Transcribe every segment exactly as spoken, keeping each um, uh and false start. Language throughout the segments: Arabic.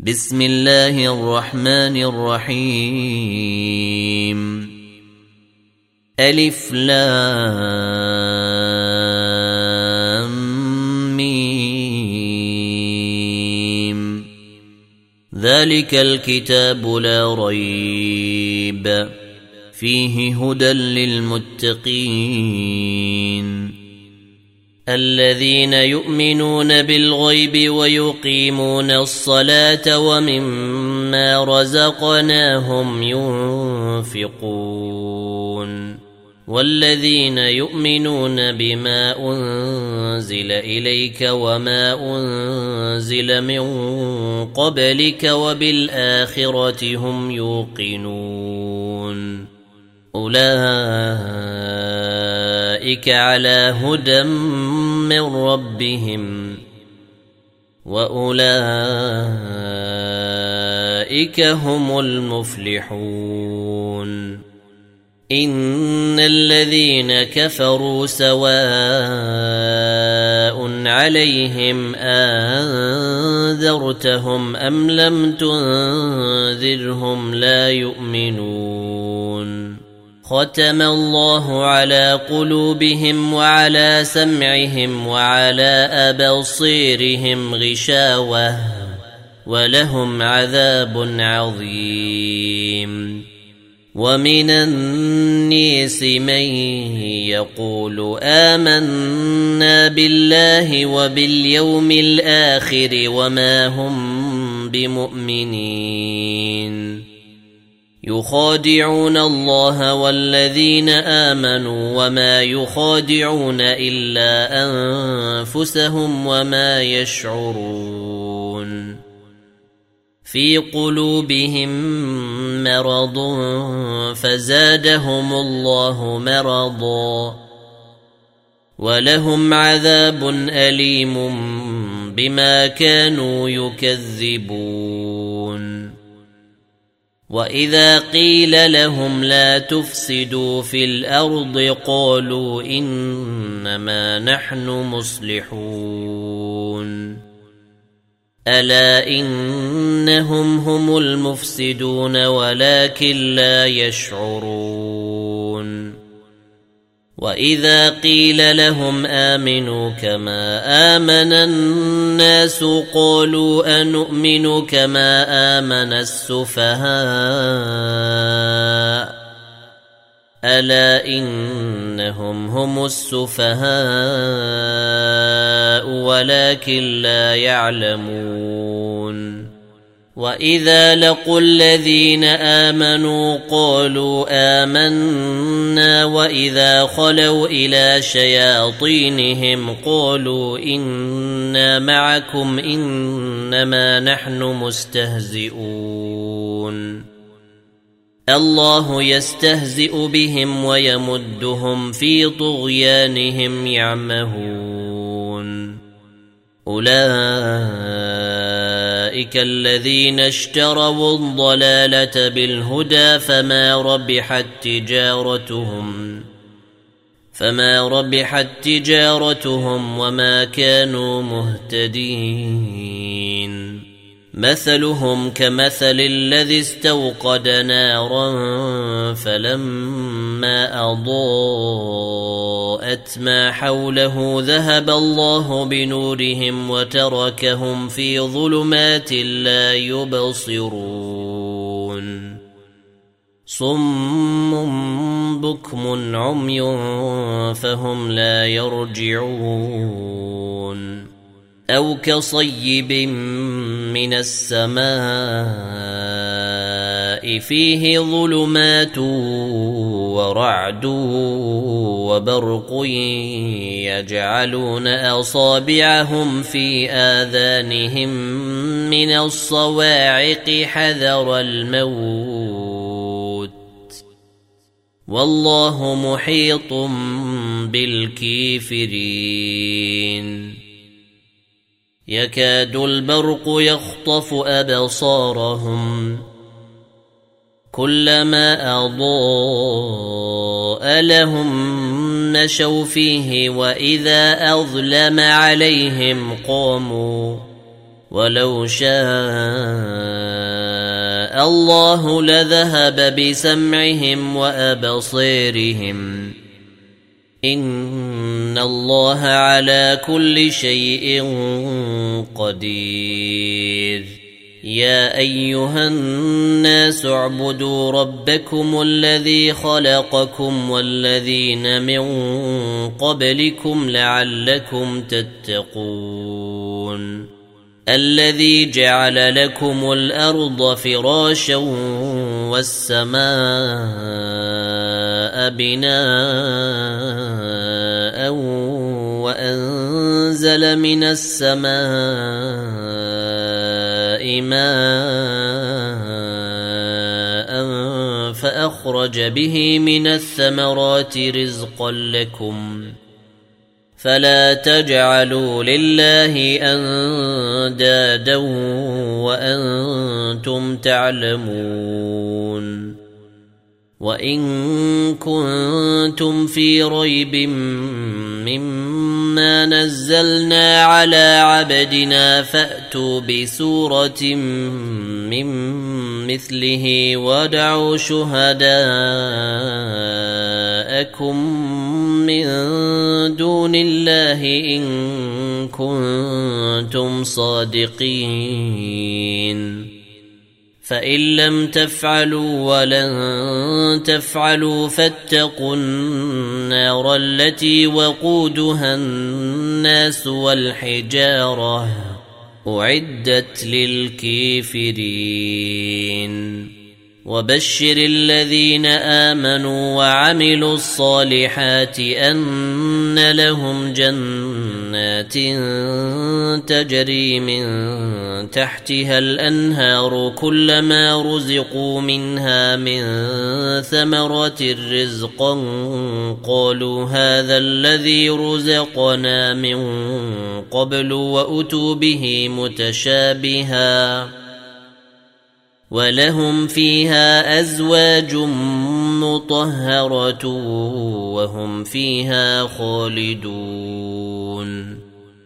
بسم الله الرحمن الرحيم. ألف لام ميم. ذلك الكتاب لا ريب فيه هدى للمتقين الذين يؤمنون بالغيب ويقيمون الصلاة ومما رزقناهم ينفقون والذين يؤمنون بما أنزل إليك وما أنزل من قبلك وبالآخرة هم يوقنون أولئك على هدى من ربهم وأولئك هم المفلحون. إن الذين كفروا سواء عليهم أنذرتهم أم لم تنذرهم لا يؤمنون. ختم الله على قلوبهم وعلى سمعهم وعلى أبصيرهم غشاوة ولهم عذاب عظيم. ومن الناس من يقول آمنا بالله وباليوم الآخر وما هم بمؤمنين يخادعون الله والذين آمنوا وما يخادعون إلا أنفسهم وما يشعرون. في قلوبهم مرض فزادهم الله مرضا ولهم عذاب أليم بما كانوا يكذبون. وإذا قيل لهم لا تفسدوا في الأرض قالوا إنما نحن مصلحون. ألا إنهم هم المفسدون ولكن لا يشعرون. وإذا قيل لهم آمنوا كما آمن الناس قالوا أنؤمن كما آمن السفهاء ألا إنهم هم السفهاء ولكن لا يعلمون. وإذا لقوا الذين آمنوا قالوا آمنا وإذا خلوا إلى شياطينهم قالوا إنا معكم إنما نحن مستهزئون. الله يستهزئ بهم ويمدهم في طغيانهم يعمهون. أولئك الذين اشتروا الضلالة بالهدى فما ربحت تجارتهم فما ربحت تجارتهم وما كانوا مهتدين. مثلهم كمثل الذي استوقد نارا فلما أضاءت ما حوله ذهب الله بنورهم وتركهم في ظلمات لا يبصرون. صم بكم عمي فهم لا يرجعون. أو كصيب من السماء فيه ظلمات ورعد وبرق يجعلون أصابعهم في آذانهم من الصواعق حذر الموت والله محيط بالكافرين. يكاد البرق يخطف أبصارهم كلما أضاء لهم مشوا فيه وإذا أظلم عليهم قاموا ولو شاء الله لذهب بسمعهم وأبصيرهم إن الله على كل شيء قدير يا أيها الناس اعبدوا ربكم الذي خلقكم والذين من قبلكم لعلكم تتقون الذي جعل لكم الأرض فراشا والسماء بناء وأنزل من السماء ماء فأخرج به من الثمرات رزقا لكم فلا تجعلوا لله أندادا وأنتم تعلمون وإن كنتم في ريب مما نزلنا على عبدنا فأتوا بسورة من مثله وادعوا شهداءكم من دون الله إن كنتم صادقين فإن لم تفعلوا ولن تفعلوا فاتقوا النار التي وقودها الناس والحجارة أعدت للكافرين وبشر الذين آمنوا وعملوا الصالحات أن لهم جنات تجري من تحتها الأنهار كلما رزقوا منها من ثمرة رزقا قالوا هذا الذي رزقنا من قبل وأتوا به متشابها ولهم فيها أزواج مطهرة وهم فيها خالدون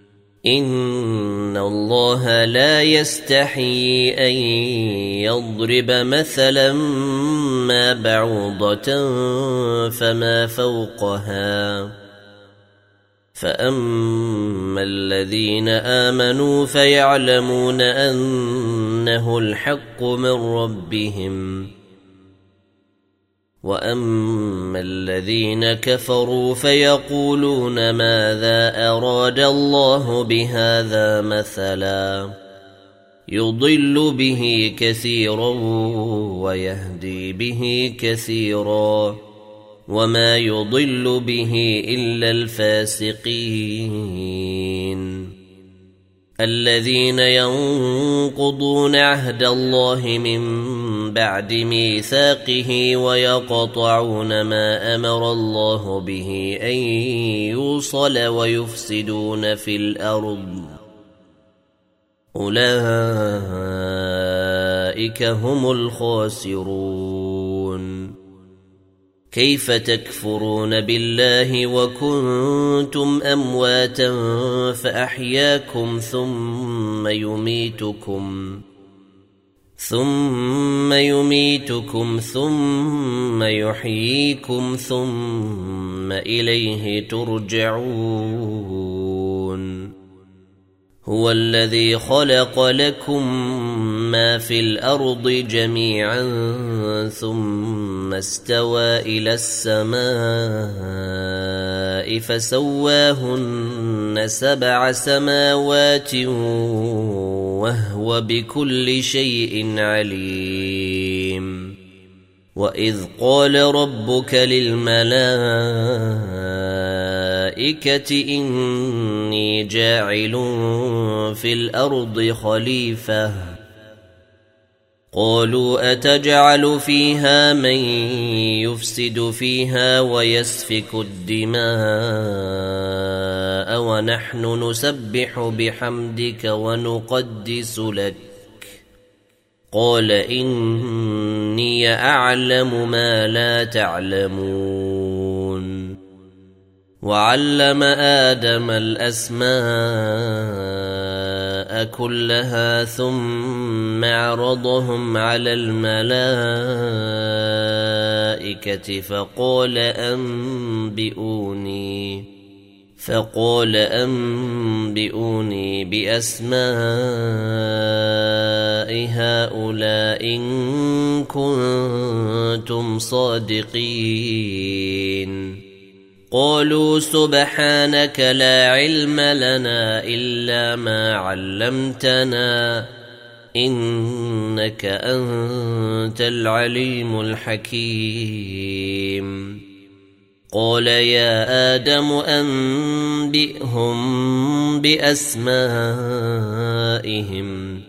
إن الله لا يستحيي أن يضرب مثلا ما بعوضة فما فوقها فأما الذين آمنوا فيعلمون أنه الحق من ربهم وأما الذين كفروا فيقولون ماذا أراد الله بهذا مثلا يضل به كثيرا ويهدي به كثيرا وما يضل به إلا الفاسقين الذين ينقضون عهد الله من بعد ميثاقه ويقطعون ما أمر الله به أن يوصل ويفسدون في الأرض أولئك هم الخاسرون كيف تكفرون بالله وكنتم أمواتا فأحياكم ثم يميتكم ثم يميتكم ثم يحييكم ثم إليه ترجعون هو الذي خلق لكم ما في الأرض جميعا ثم استوى إلى السماء فسواهن سبع سماوات وهو بكل شيء عليم وإذ قال ربك للملائكة إني جاعل في الأرض خليفة قالوا أتجعل فيها من يفسد فيها ويسفك الدماء ونحن نسبح بحمدك ونقدس لك قال إني أعلم ما لا تعلمون وعلم آدم الأسماء الأرواء كلها ثم عرضهم على الملائكة فقال أنبئوني فقال أنبئوني بأسماء هؤلاء إن كنتم صادقين. قالوا سبحانك لا علم لنا إلا ما علمتنا إنك أنت العليم الحكيم. قال يا آدم أنبئهم بأسمائهم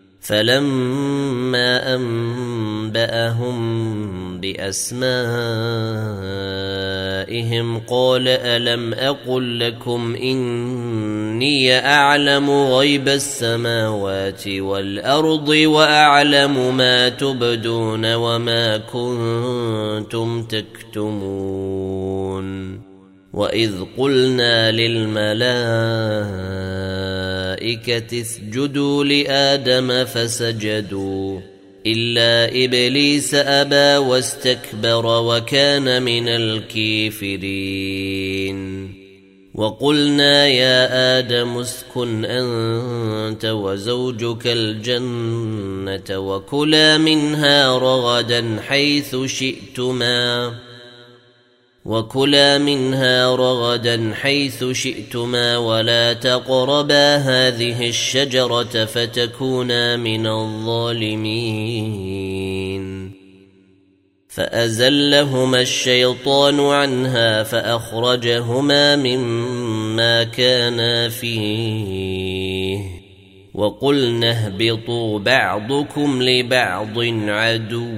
فلما أنبأهم بأسمائهم قال ألم أقل لكم إني أعلم غيب السماوات والأرض وأعلم ما تبدون وما كنتم تكتمون. وإذ قلنا للملائكة اسجدوا لآدم فسجدوا إلا إبليس أبى واستكبر وكان من الكافرين. وقلنا يا آدم اسكن أنت وزوجك الجنة وكلا منها رغدا حيث شئتما وكلا منها رغدا حيث شئتما ولا تقربا هذه الشجرة فتكونا من الظالمين. فأزلهما الشيطان عنها فأخرجهما مما كانا فيه وقلنا اهبطوا بعضكم لبعض عدو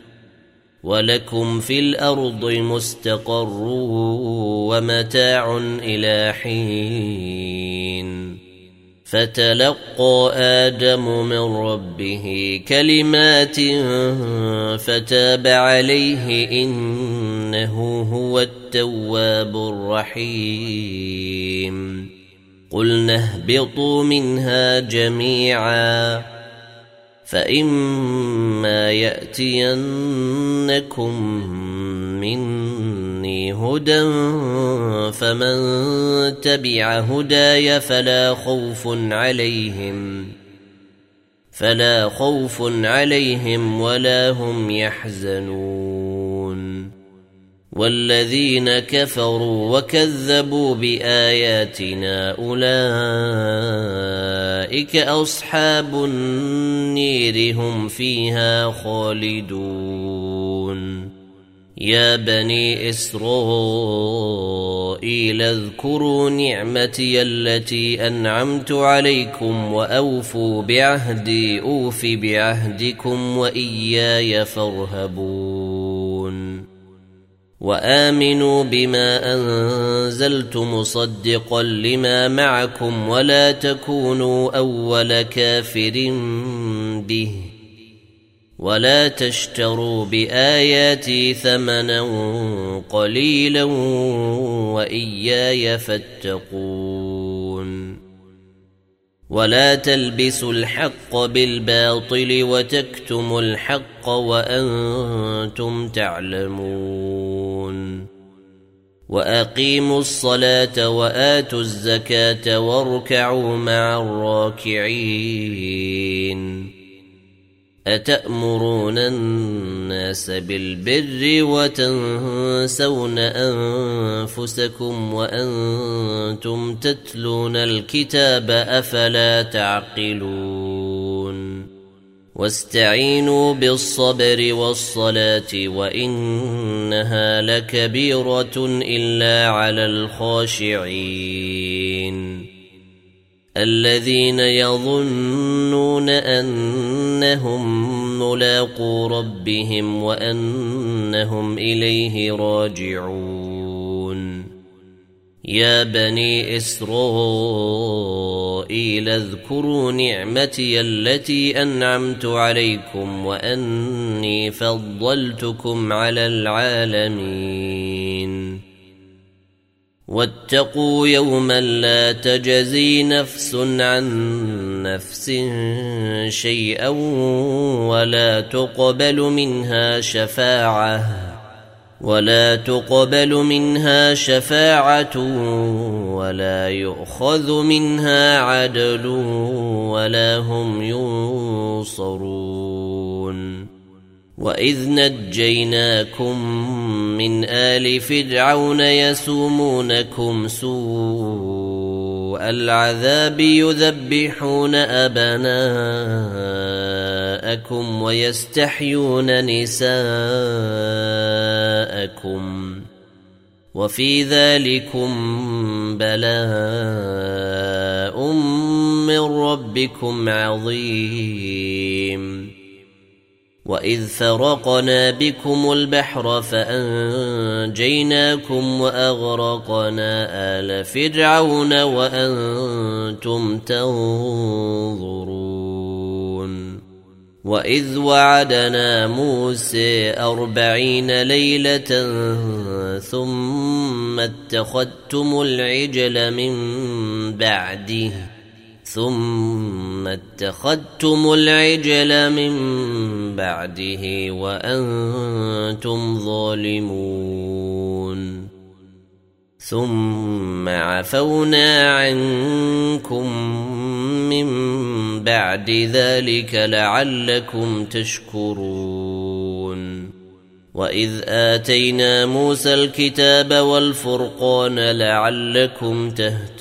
ولكم في الأرض مستقر ومتاع إلى حين. فتلقى آدم من ربه كلمات فتاب عليه إنه هو التواب الرحيم. قلنا اهبطوا منها جميعا فإما يأتينكم مني هدى فمن تبع هداي فلا خوف عليهم فلا خوف عليهم ولا هم يحزنون. والذين كفروا وكذبوا بآياتنا أولئك أصحاب النير هم فيها خالدون. يا بني إسرائيل اذكروا نعمتي التي أنعمت عليكم وأوفوا بعهدي أوف بعهدكم وإياي فارهبون. وآمنوا بما أنزلت مصدقا لما معكم ولا تكونوا أول كافر به ولا تشتروا بآياتي ثمنا قليلا وإياي فاتقون. ولا تلبسوا الحق بالباطل وتكتموا الحق وأنتم تعلمون. وأقيموا الصلاة وآتوا الزكاة واركعوا مع الراكعين. أتأمرون الناس بالبر وتنسون أنفسكم وأنتم تتلون الكتاب أفلا تعقلون. واستعينوا بالصبر والصلاة وإنها لكبيرة إلا على الخاشعين الذين يظنون أنهم ملاقو ربهم وأنهم إليه راجعون. يا بني إسرائيل اذكروا نعمتي التي أنعمت عليكم وأني فضلتكم على العالمين. واتقوا يوما لا تجزي نفس عن نفس شيئا ولا تقبل منها شفاعة ولا تقبل منها شفاعة ولا يؤخذ منها عدل ولا هم ينصرون وإذ نجيناكم من آل فرعون يسومونكم سوء العذاب يذبحون أبناءكم ويستحيون نساءكم وفي ذلكم بلاء من ربكم عظيم وإذ فرقنا بكم البحر فأنجيناكم وأغرقنا آل فرعون وأنتم تنظرون وإذ وعدنا موسى أربعين ليلة ثم اتخذتم العجل من بعده ثم اتخذتم العجل من بعده وأنتم ظالمون ثم عفونا عنكم من بعد ذلك لعلكم تشكرون وإذ آتينا موسى الكتاب والفرقان لعلكم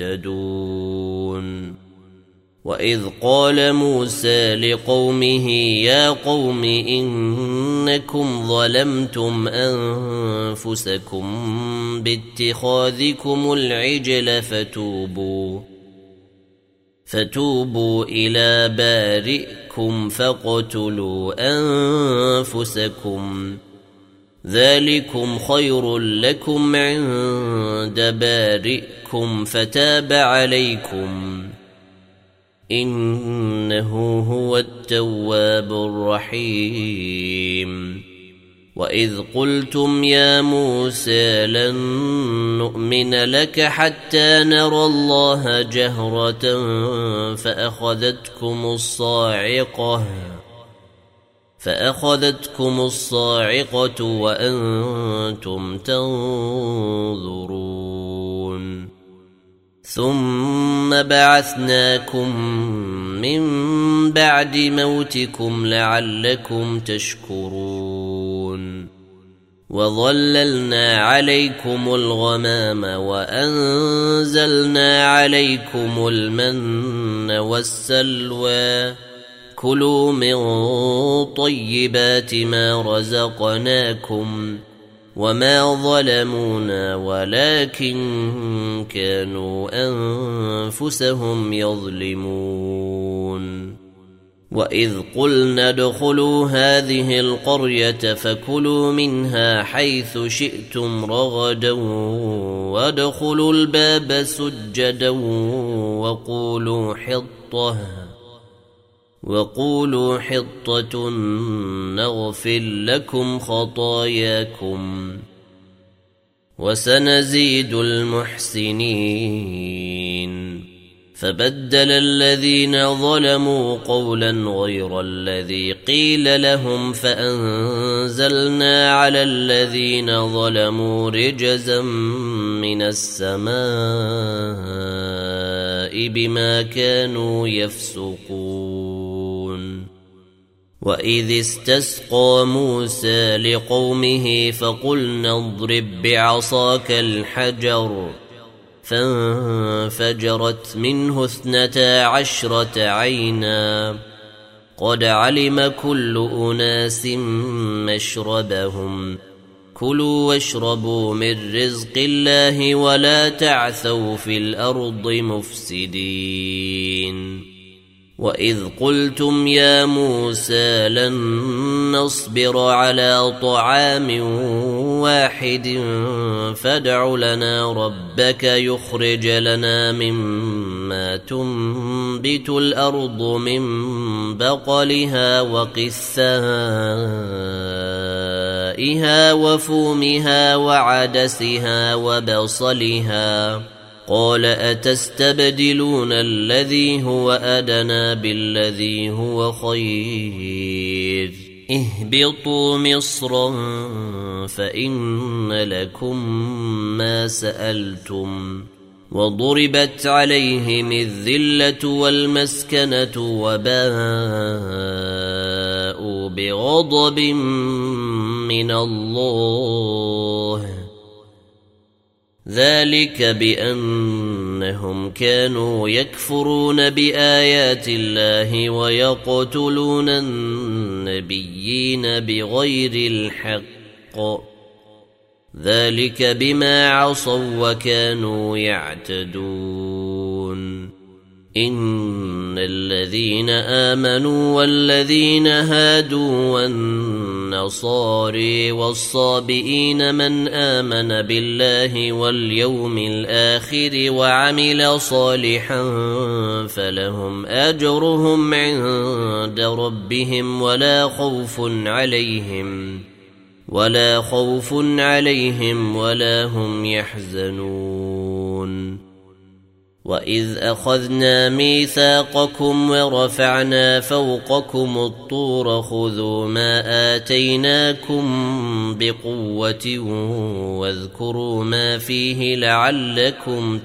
تهتدون وإذ قال موسى لقومه يا قوم إنكم ظلمتم أنفسكم باتخاذكم العجل فتوبوا فتوبوا إلى بارئكم فاقتلوا أنفسكم ذلكم خير لكم عند بارئكم فتاب عليكم إنه هو التواب الرحيم وإذ قلتم يا موسى لن نؤمن لك حتى نرى الله جهرة فأخذتكم الصاعقة فأخذتكم الصاعقة وأنتم تنظرون ثم بعثناكم من بعد موتكم لعلكم تشكرون وظللنا عليكم الغمام وأنزلنا عليكم المن والسلوى كلوا من طيبات ما رزقناكم وما ظلمونا ولكن كانوا أنفسهم يظلمون وإذ قلنا ادخلوا هذه القرية فكلوا منها حيث شئتم رغدا وادخلوا الباب سجدا وقولوا حطة وقولوا حطة نغفر لكم خطاياكم وسنزيد المحسنين فبدل الذين ظلموا قولا غير الذي قيل لهم فأنزلنا على الذين ظلموا رجزا من السماء بما كانوا يفسقون وإذ استسقى موسى لقومه فقلنا اضرب بعصاك الحجر فانفجرت منه اثنتا عشرة عينا قد علم كل أناس مشربهم كلوا واشربوا من رزق الله ولا تعثوا في الأرض مفسدين وإذ قلتم يا موسى لن نصبر على طعام واحد فادع لنا ربك يخرج لنا مما تنبت الأرض من بقلها وقثائها وفومها وعدسها وبصلها قال أتستبدلون الذي هو أدنى بالذي هو خير اهبطوا مصرا فإن لكم ما سألتم وضربت عليهم الذلة والمسكنة وباءوا بغضب من الله ذلك بأنهم كانوا يكفرون بآيات الله ويقتلون النبيين بغير الحق ذلك بما عصوا وكانوا يعتدون إن الذين آمنوا والذين هادوا والنصاري والصابئين من آمن بالله واليوم الآخر وعمل صالحا فلهم أجرهم عند ربهم ولا خوف عليهم ولا خوف عليهم ولا هم يحزنون وإذ أخذنا ميثاقكم ورفعنا فوقكم الطور خذوا ما آتيناكم بقوة واذكروا ما فيه لعلكم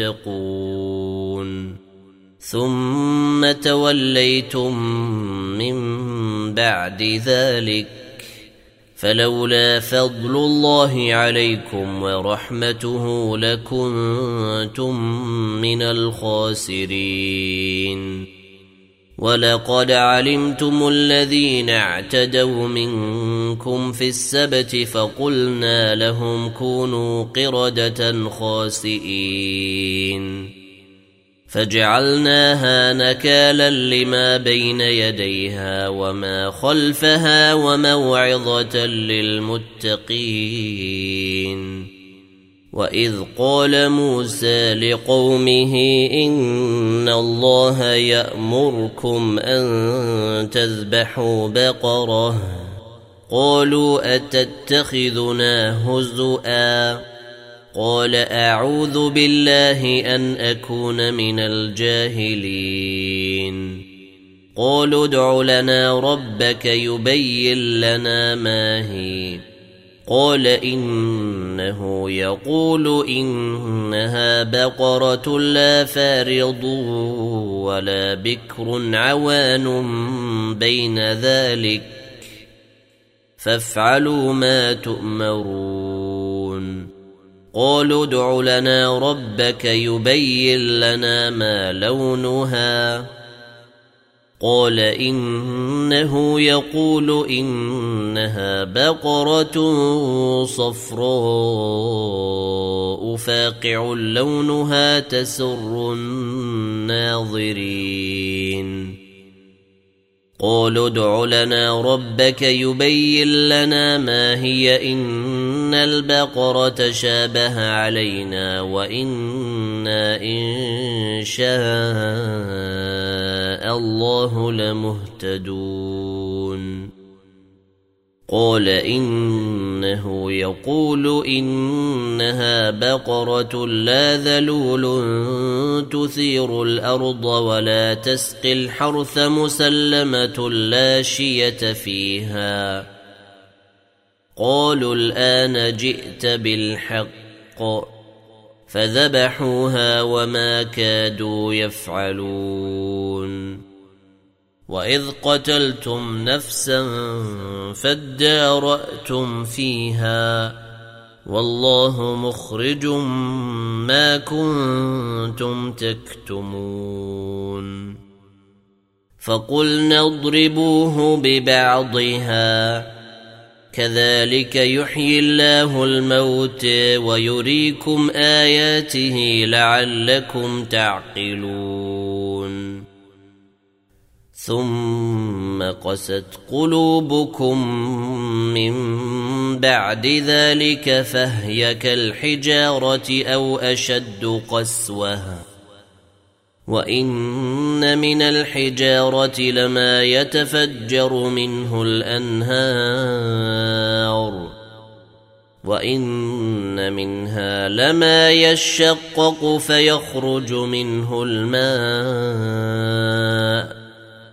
تتقون ثم توليتم من بعد ذلك فلولا فضل الله عليكم ورحمته لكنتم من الخاسرين ولقد علمتم الذين اعتدوا منكم في السبت فقلنا لهم كونوا قردة خاسئين فجعلناها نكالا لما بين يديها وما خلفها وموعظة للمتقين وإذ قال موسى لقومه إن الله يأمركم أن تذبحوا بقرة قالوا أتتخذنا هزؤا قال أعوذ بالله أن أكون من الجاهلين قالوا ادع لنا ربك يبين لنا ما هي قال إنه يقول إنها بقرة لا فارض ولا بكر عوان بين ذلك فافعلوا ما تؤمرون قالوا ادع لنا ربك يبين لنا ما لونها قال إنه يقول إنها بقرة صفراء فاقع لونها تسر الناظرين قالوا ادع لنا ربك يبين لنا ما هي إن البقرة شابه علينا وإنا إن شاء الله لمهتدون قال إنه يقول إنها بقرة لا ذلول تثير الأرض ولا تسقي الحرث مسلمة لا شية فيها قالوا الآن جئت بالحق فذبحوها وما كادوا يفعلون وإذ قتلتم نفسا فادارأتم فيها والله مخرج ما كنتم تكتمون فقلنا اضربوه ببعضها كذلك يحيي الله الموت ويريكم آياته لعلكم تعقلون ثم قست قلوبكم من بعد ذلك فهي كالحجارة أو أشد قسوة وإن من الحجارة لما يتفجر منه الأنهار وإن منها لما يشقق فيخرج منه الماء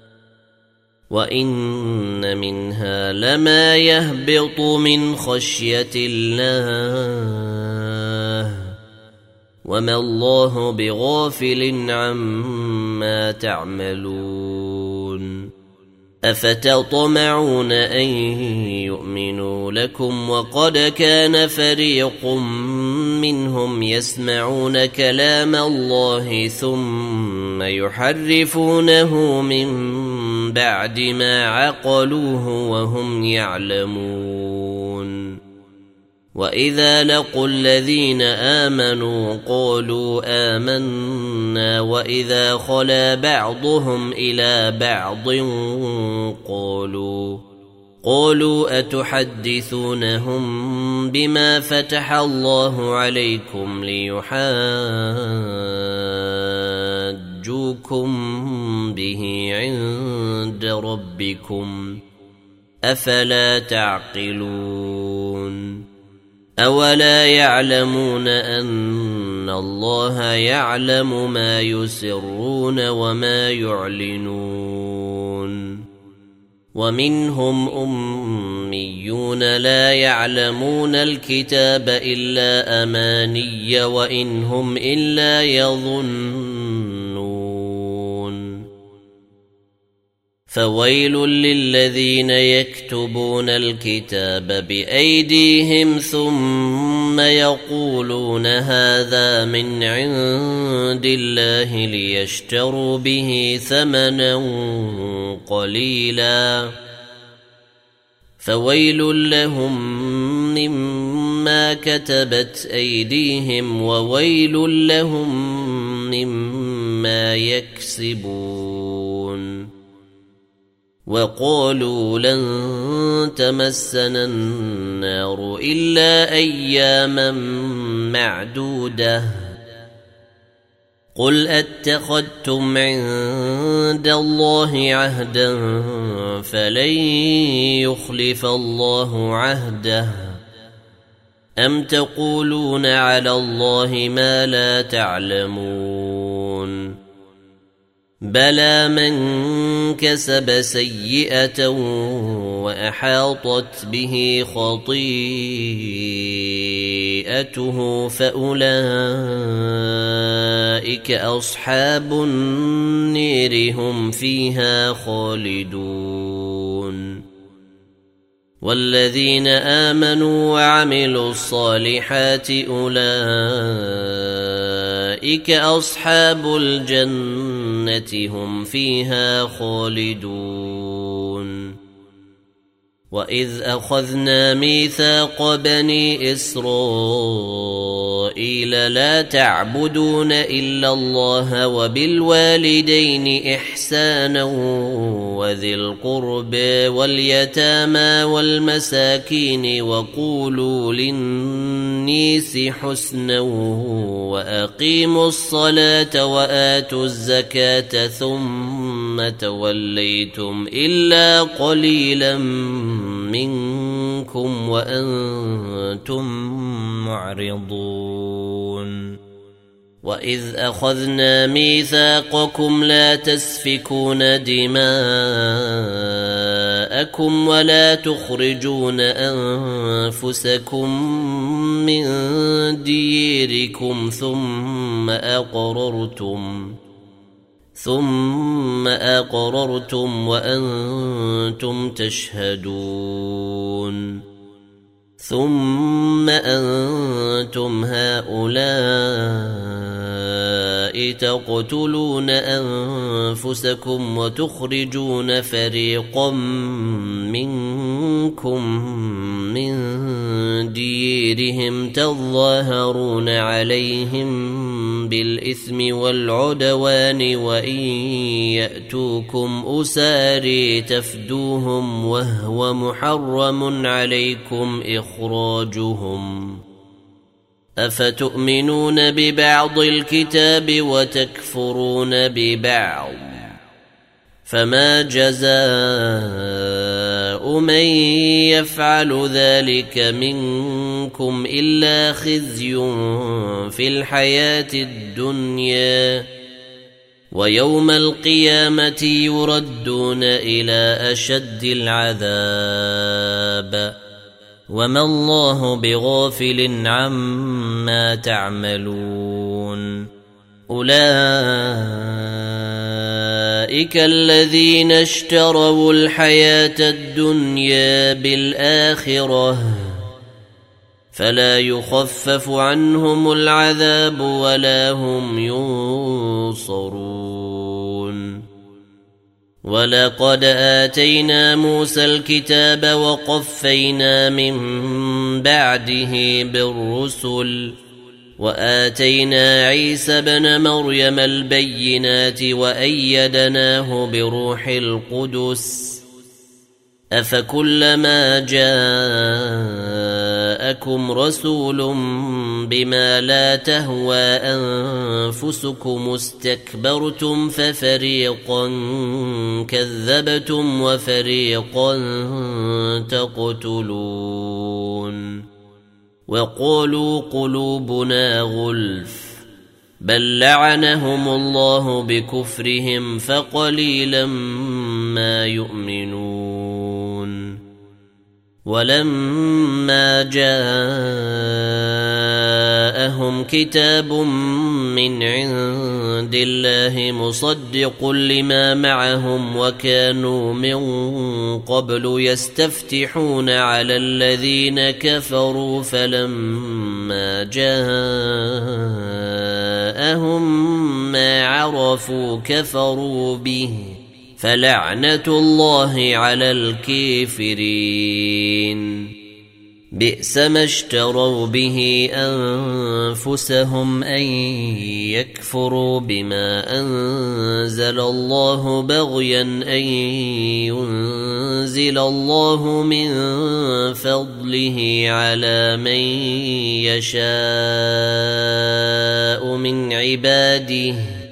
وإن منها لما يهبط من خشية الله وما الله بغافل عما تعملون أفتطمعون أن يؤمنوا لكم وقد كان فريق منهم يسمعون كلام الله ثم يحرفونه من بعد ما عقلوه وهم يعلمون وإذا لقوا الذين آمنوا قالوا آمنا وإذا خلا بعضهم إلى بعض قالوا قالوا أتحدثونهم بما فتح الله عليكم ليحاجوكم به عند ربكم أفلا تعقلون أولا يعلمون أن الله يعلم ما يسرون وما يعلنون ومنهم أميون لا يعلمون الكتاب إلا أماني وإن هم إلا يظنون فويل للذين يكتبون الكتاب بأيديهم ثم يقولون هذا من عند الله ليشتروا به ثمنا قليلا فويل لهم مما كتبت أيديهم وويل لهم مما يكسبون وقالوا لن تمسنا النار إلا أياما معدودة قل أتخذتم عند الله عهدا فلن يخلف الله عهده أم تقولون على الله ما لا تعلمون بلى من كسب سيئة وأحاطت به خطيئته فأولئك أصحاب النير هم فيها خالدون والذين آمنوا وعملوا الصالحات أولئك أصحاب الجنة هم فيها خالدون وإذ أخذنا ميثاق بني إسرائيل لا تعبدون إلا الله وبالوالدين إحسانا وذي القرب واليتامى والمساكين وقولوا للناس حسنا وأقيموا الصلاة وآتوا الزكاة ثم توليتم إلا قليلا منكم وأنتم معرضون وإذ أخذنا ميثاقكم لا تسفكون دماءكم ولا تخرجون أنفسكم من ديركم ثم أقررتم ثم أقررتم وأنتم تشهدون ثم أنتم هؤلاء تقتلون أنفسكم وتخرجون فريقا منكم من ديرهم تظاهرون عليهم بالإثم والعدوان وإن يأتوكم أساري تفدوهم وهو محرم عليكم إخراجهم أفتؤمنون ببعض الكتاب وتكفرون ببعض فما جزاء من يفعل ذلك منكم إلا خزي في الحياة الدنيا ويوم القيامة يردون إلى أشد العذاب وما الله بغافل عما تعملون أولئك الذين اشتروا الحياة الدنيا بالآخرة فلا يخفف عنهم العذاب ولا هم ينصرون ولقد آتينا موسى الكتاب وقفينا من بعده بالرسل وآتينا عيسى بن مريم البينات وأيدناه بروح القدس أفكلما جاءكم رسول بما لا تهوى أنفسكم استكبرتم ففريقا كذبتم وفريقا تقتلون وقالوا قلوبنا غلف بل لعنهم الله بكفرهم فقليلا ما يؤمنون ولما جاءهم كتاب من عند الله مصدق لما معهم وكانوا من قبل يستفتحون على الذين كفروا فلما جاءهم ما عرفوا كفروا به فلعنة الله على الكافرين بئس ما اشتروا به أنفسهم أن يكفروا بما أنزل الله بغيا أن ينزل الله من فضله على من يشاء من عباده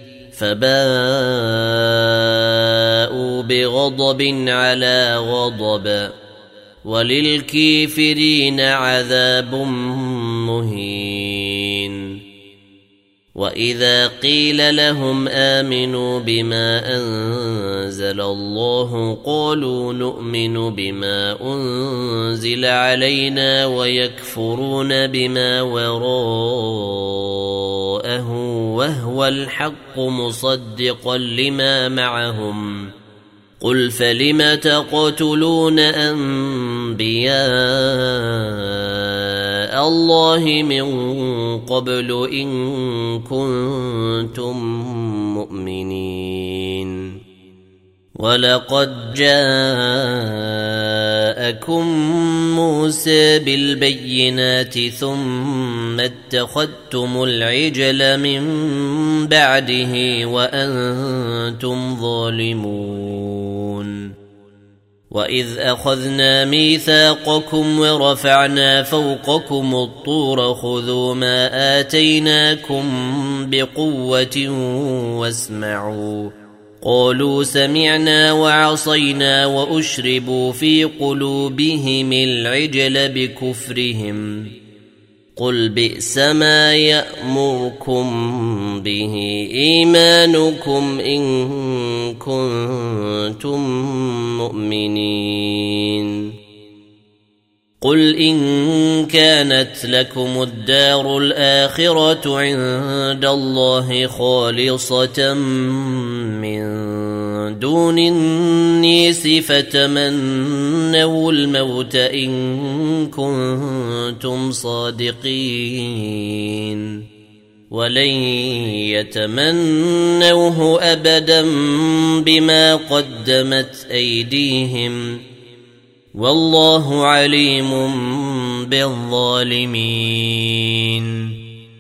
فباءوا بغضب على غضب وللكافرين عذاب مهين وإذا قيل لهم آمنوا بما أنزل الله قالوا نؤمن بما أنزل علينا ويكفرون بما وراءه وهو الحق مصدقا لما معهم قل فلم تقتلون أنبياء الله من قبل إن كنتم مؤمنين ولقد جاءكم موسى بالبينات ثم اتخذتم العجل من بعده وأنتم ظالمون وإذ أخذنا ميثاقكم ورفعنا فوقكم الطور خذوا ما آتيناكم بقوة واسمعوا قالوا سمعنا وعصينا وأشربوا في قلوبهم العجل بكفرهم قل بئس ما يأمركم به إيمانكم إن كنتم مؤمنين قل إن كانت لكم الدار الآخرة عند الله خالصة من دون الناس فتمنوا الموت إن كنتم صادقين ولن يتمنوه أبدا بما قدمت أيديهم والله عليم بالظالمين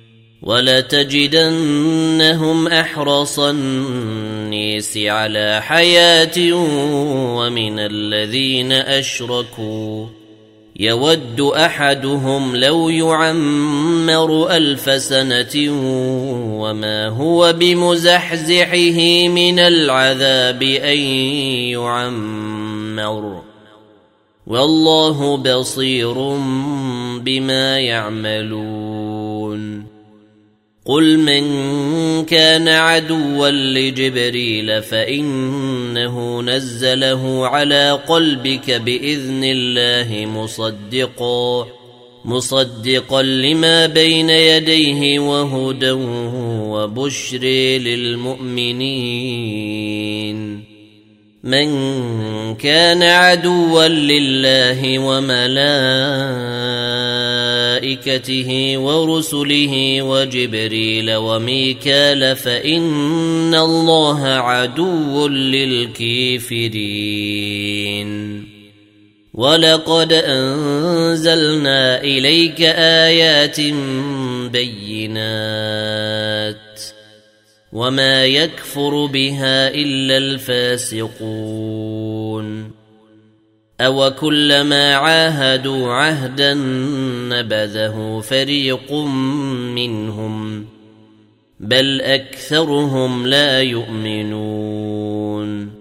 ولتجدنهم أحرص الناس على حياة ومن الذين أشركوا يود أحدهم لو يعمر ألف سنة وما هو بمزحزحه من العذاب أن يعمر والله بصير بما يعملون قل من كان عدوا لجبريل فإنه نزله على قلبك بإذن الله مصدقا مصدقا لما بين يديه وهدى وبشر للمؤمنين من كان عدوا لله وملائكته ورسله وجبريل وميكال فإن الله عدو للكافرين ولقد أنزلنا إليك آيات بينات وما يكفر بها إلا الفاسقون أو كلما عاهدوا عهدا نبذه فريق منهم بل أكثرهم لا يؤمنون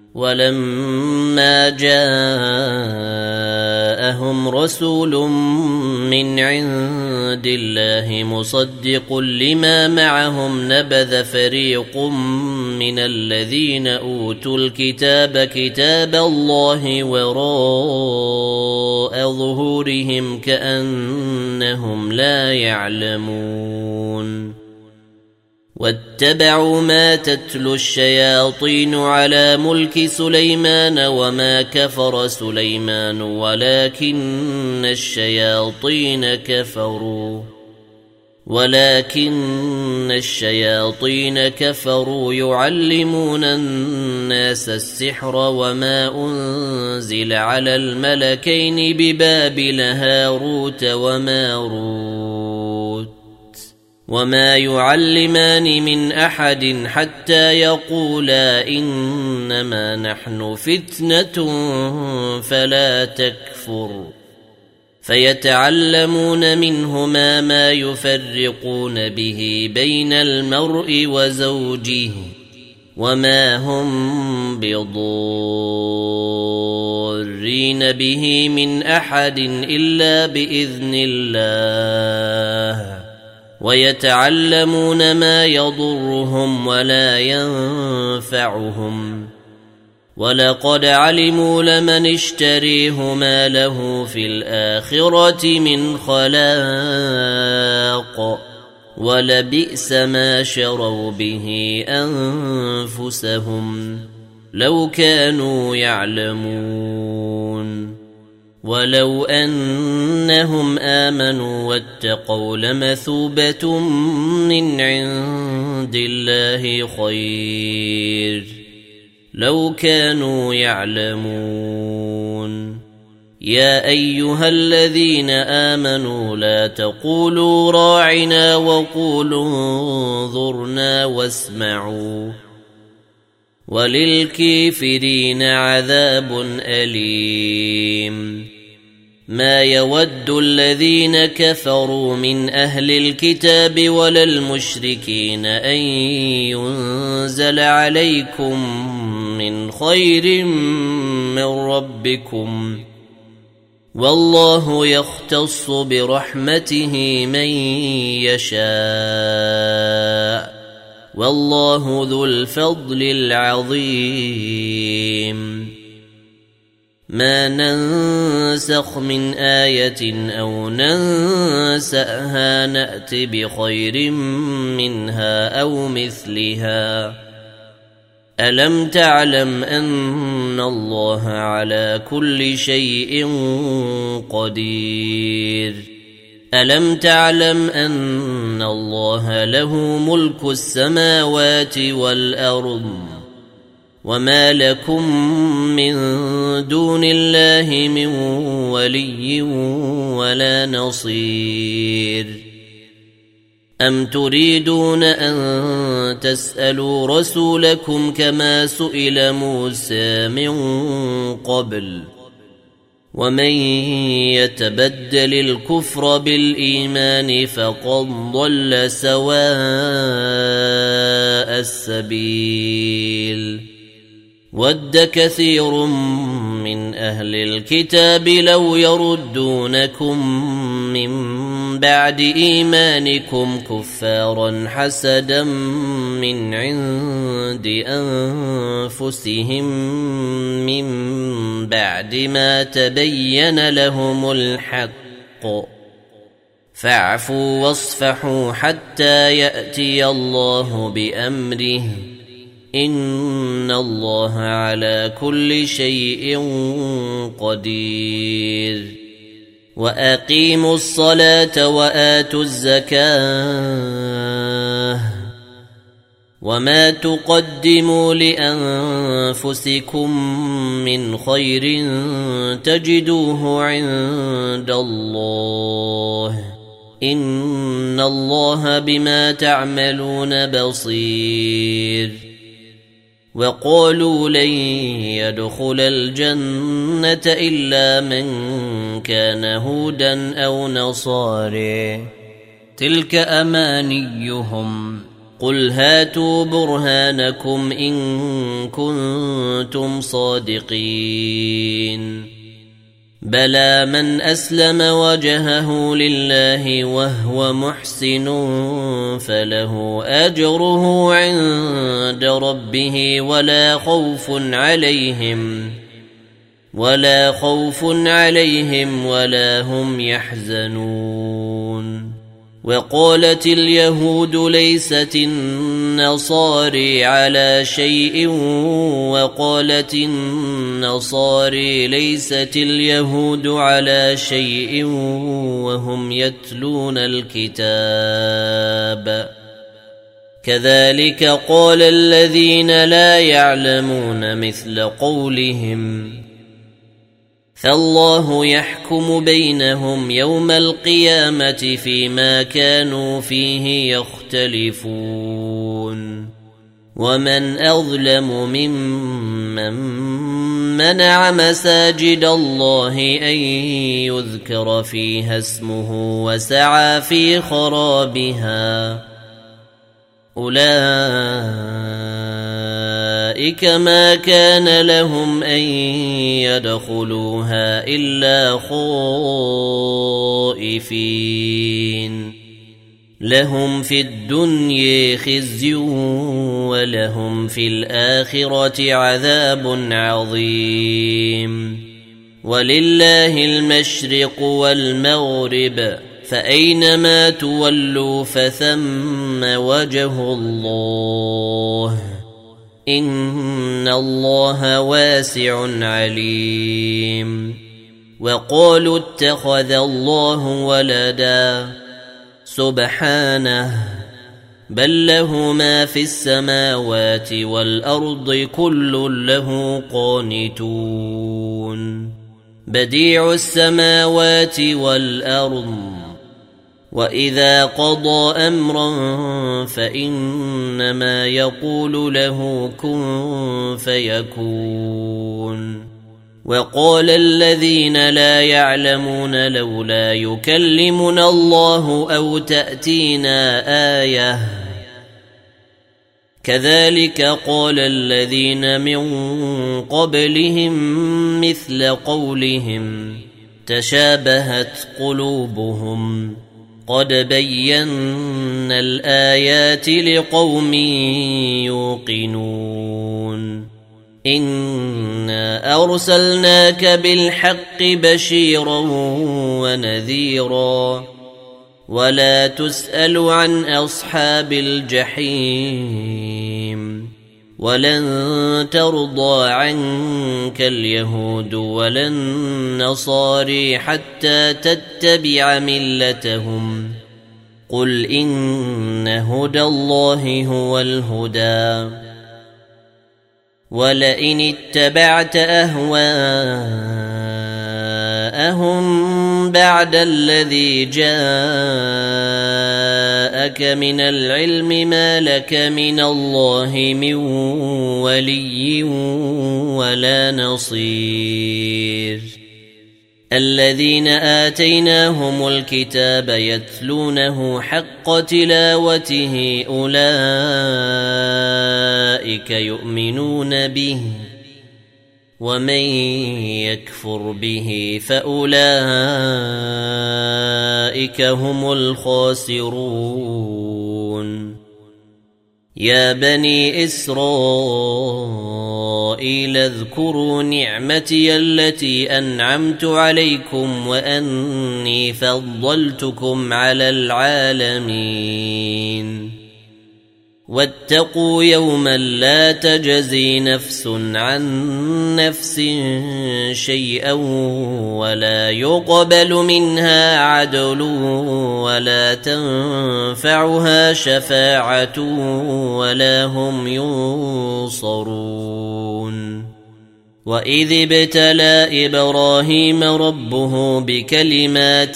ولما جاءهم رسول من عند الله مصدق لما معهم نبذ فريق من الذين أوتوا الكتاب كتاب الله وراء ظهورهم كأنهم لا يعلمون واتبعوا ما تتلو الشياطين على ملك سليمان وما كفر سليمان ولكن الشياطين كفروا ولكن الشياطين كفروا يعلمون الناس السحر وما أنزل على الملكين ببابل هاروت وماروت وما يعلمان من أحد حتى يقولا إنما نحن فتنة فلا تكفر فيتعلمون منهما ما يفرقون به بين المرء وزوجه وما هم بضارين به من أحد إلا بإذن الله ويتعلمون ما يضرهم ولا ينفعهم ولقد علموا لمن اشتريه ما له في الآخرة من خلاق ولبئس ما شروا به أنفسهم لو كانوا يعلمون ولو أنهم آمنوا واتقوا لمثوبة من عند الله خير لو كانوا يعلمون يا أيها الذين آمنوا لا تقولوا راعنا وقولوا انظرنا واسمعوا وللكافرين عذاب أليم ما يود الذين كفروا من أهل الكتاب ولا المشركين أن ينزل عليكم من خير من ربكم والله يختص برحمته من يشاء والله ذو الفضل العظيم ما ننسخ من آية أو ننسأها نأت بخير منها أو مثلها ألم تعلم أن الله على كل شيء قدير ألم تعلم أن الله له ملك السماوات والأرض وما لكم من دون الله من ولي ولا نصير أم تريدون أن تسألوا رسولكم كما سئل موسى من قبل ومن يتبدل الكفر بالإيمان فقد ضل سواء السبيل ود كثير من أهل الكتاب لو يردونكم من بعد إيمانكم كفارا حسدا من عند أنفسهم من بعد ما تبين لهم الحق فاعفوا واصفحوا حتى يأتي الله بأمره إن الله على كل شيء قدير وأقيموا الصلاة وآتوا الزكاة وما تقدموا لأنفسكم من خير تجدوه عند الله إن الله بما تعملون بصير وقالوا لن يدخل الجنة إلا من كان هودا أو نصارى تلك أمانيهم قل هاتوا برهانكم إن كنتم صادقين بلى من أسلم وجهه لله وهو محسن فله أجره عند ربه ولا خوف عليهم ولا خوف عليهم ولا هم يحزنون وقالت اليهود ليست النصارى على شيء وقالت النصارى ليست اليهود على شيء وهم يتلون الكتاب كذلك قال الذين لا يعلمون مثل قولهم فالله يحكم بينهم يوم القيامة فيما كانوا فيه يختلفون ومن أظلم ممن منع مساجد الله أن يذكر فيها اسمه وسعى في خرابها أولئك ما كان لهم أن يدخلوها إلا خائفين لهم في الدنيا خزي ولهم في الآخرة عذاب عظيم ولله المشرق والمغرب فأينما تولوا فثم وجه الله إن الله واسع عليم وقالوا اتخذ الله ولدا سبحانه بل له ما في السماوات والأرض كل له قانتون بديع السماوات والأرض وإذا قضى أمرا فإنما يقول له كن فيكون وقال الذين لا يعلمون لولا يكلمنا الله أو تأتينا آية كذلك قال الذين من قبلهم مثل قولهم تشابهت قلوبهم قد بينا الآيات لقوم يوقنون إنا أرسلناك بالحق بشيرا ونذيرا ولا تسأل عن أصحاب الجحيم ولن ترضى عنك اليهود ولا النصارى حتى تتبع ملتهم قل إن هدى الله هو الهدى ولئن اتبعت أهواءهم بعد الذي جاءك من العلم ما لك من الله من ولي ولا نصير الذين آتيناهم الكتاب يتلونه حق تلاوته أولئك يؤمنون به ومن يكفر به فأولئك هم الخاسرون يا بني إسرائيل اذكروا نعمتي التي أنعمت عليكم وأني فضلتكم على العالمين واتقوا يوما لا تجزي نفس عن نفس شيئا ولا يقبل منها عدل ولا تنفعها شفاعة ولا هم ينصرون وإذ ابتلى إبراهيم ربه بكلمات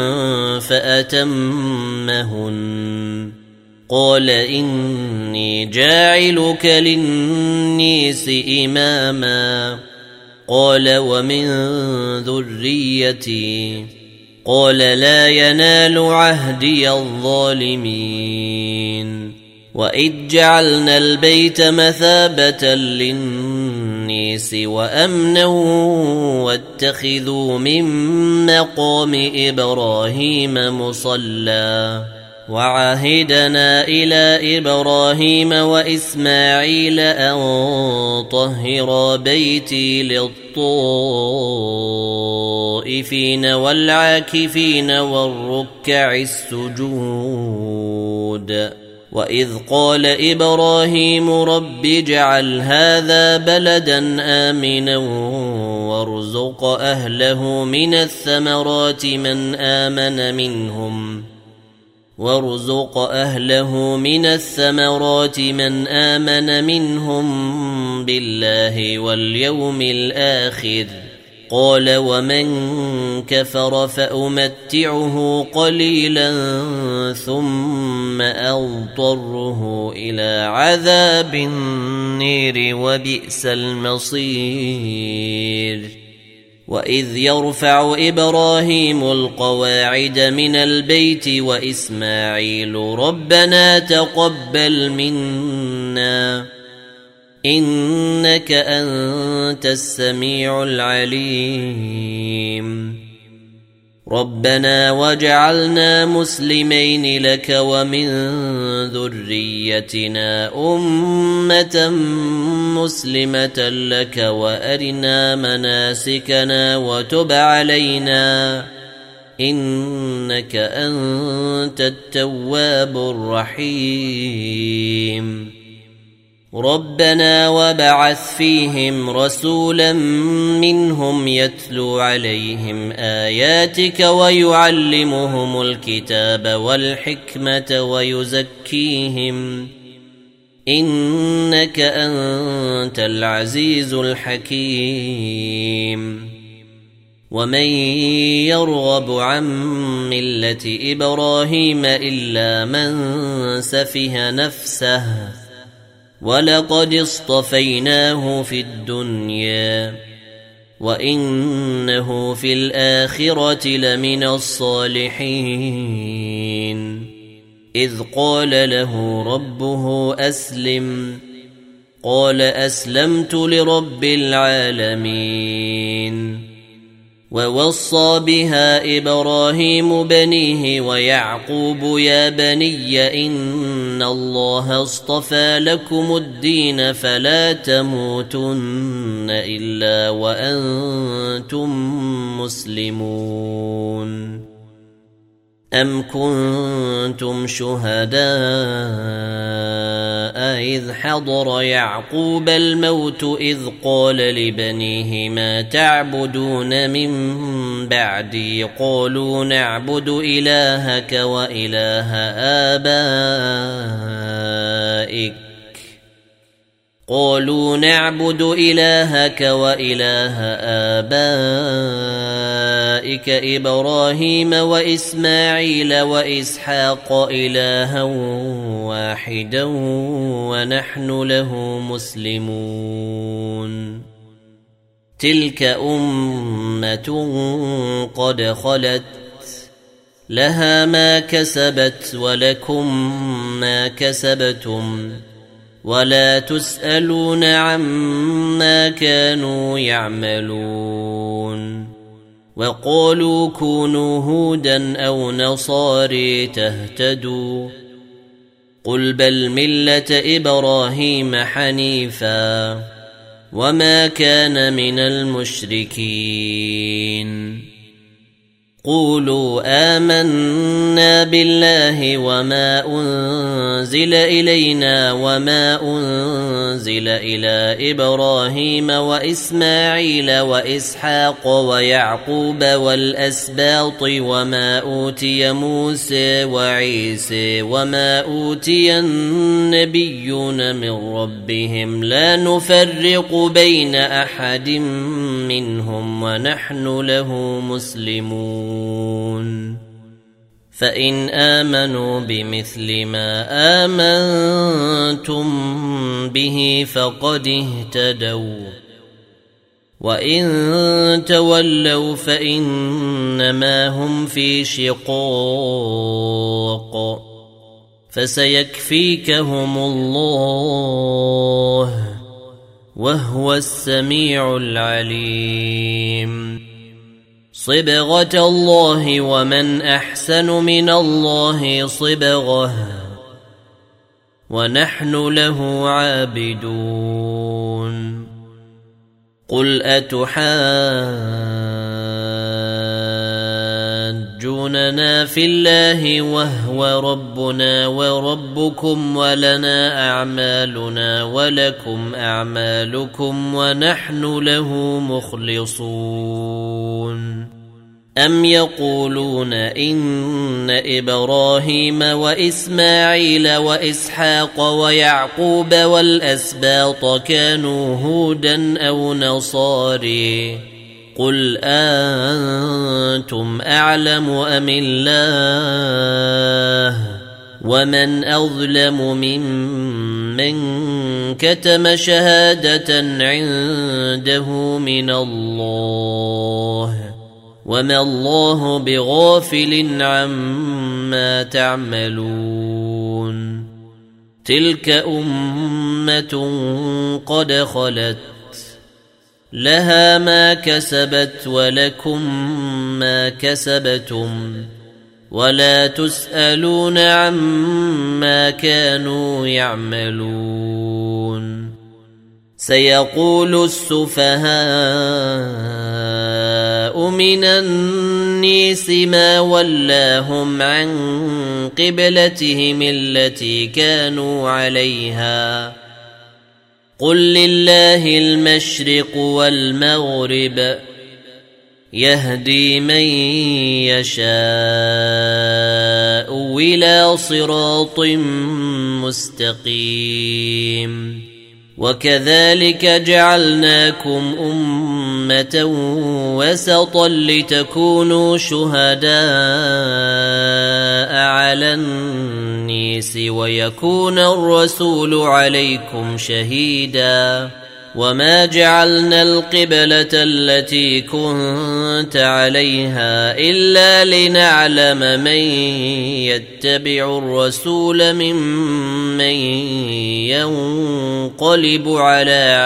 فأتمهن قال إني جاعلك للناس إماما قال ومن ذريتي قال لا ينال عهدي الظالمين وإذ جعلنا البيت مثابة للناس وأمنا واتخذوا من مقام إبراهيم مصلى وعهدنا إلى إبراهيم وإسماعيل أن طهرا بيتي للطائفين والعاكفين والركع السجود وإذ قال إبراهيم رب اجعل هذا بلدا آمنا وارزق أهله من الثمرات من آمن منهم وارزق أهله من الثمرات من آمن منهم بالله واليوم الآخر قال ومن كفر فأمتعه قليلا ثم أضطره إلى عذاب النير وبئس المصير وإذ يرفع إبراهيم القواعد من البيت وإسماعيل ربنا تقبل منا إنك أنت السميع العليم ربنا وجعلنا مسلمين لك ومن ذريتنا أمة مسلمة لك وأرنا مناسكنا وتب علينا إنك أنت التواب الرحيم ربنا وبعث فيهم رسولا منهم يتلو عليهم آياتك ويعلمهم الكتاب والحكمة ويزكيهم إنك أنت العزيز الحكيم ومن يرغب عن ملة إبراهيم إلا من سفه نفسه ولقد اصطفيناه في الدنيا وإنه في الآخرة لمن الصالحين إذ قال له ربه أسلم قال أسلمت لرب العالمين ووصى بها إبراهيم بنيه ويعقوب يا بني إن الله اصطفى لكم الدين فلا تموتن إلا وأنتم مسلمون أم كنتم شهداء إذ حضر يعقوب الموت إذ قال لبنيه ما تعبدون من بعدي قالوا نعبد إلهك وإله آبائك قالوا نعبد إلهك وإله آبائك إبراهيم وإسماعيل وإسحاق إلها واحدا ونحن له مسلمون تلك أمة قد خلت لها ما كسبت ولكم ما كسبتم ولا تسألون عما كانوا يعملون وقالوا كونوا هودا أو نصاري تهتدوا قل بل ملة إبراهيم حنيفا وما كان من المشركين قولوا آمنا بالله وما أنزل إلينا وما أنزل إلى إبراهيم وإسماعيل وإسحاق ويعقوب والأسباط وما أوتي موسى وعيسى وما أوتي النبيون من ربهم لا نفرق بين أحد منهم ونحن له مسلمون فإن آمنوا بمثل ما آمنتم به فقد اهتدوا وإن تولوا فإنما هم في شقاق فسيكفيكهم الله وهو السميع العليم صبغة الله ومن أحسن من الله صبغة ونحن له عابدون قل أتحاجوننا في الله وهو ربنا وربكم ولنا أعمالنا ولكم أعمالكم ونحن له مخلصون أم يقولون إن إبراهيم وإسماعيل وإسحاق ويعقوب والأسباط كانوا هودا أو نصاري قل أنتم أعلم أم الله ومن أظلم ممن كتم شهادة عنده من الله وما الله بغافل عما تعملون تلك أمة قد خلت لها ما كسبت ولكم ما كسبتم ولا تسألون عما كانوا يعملون سيقول السفهاء من الناس ما ولاهم عن قبلتهم التي كانوا عليها قل لله المشرق والمغرب يهدي من يشاء إلى صراط مستقيم وكذلك جعلناكم أمة وسطا لتكونوا شهداء على الناس ويكون الرسول عليكم شهيدا وما جعلنا القبلة التي كنت عليها إلا لنعلم من يتبع الرسول ممن ينقلب على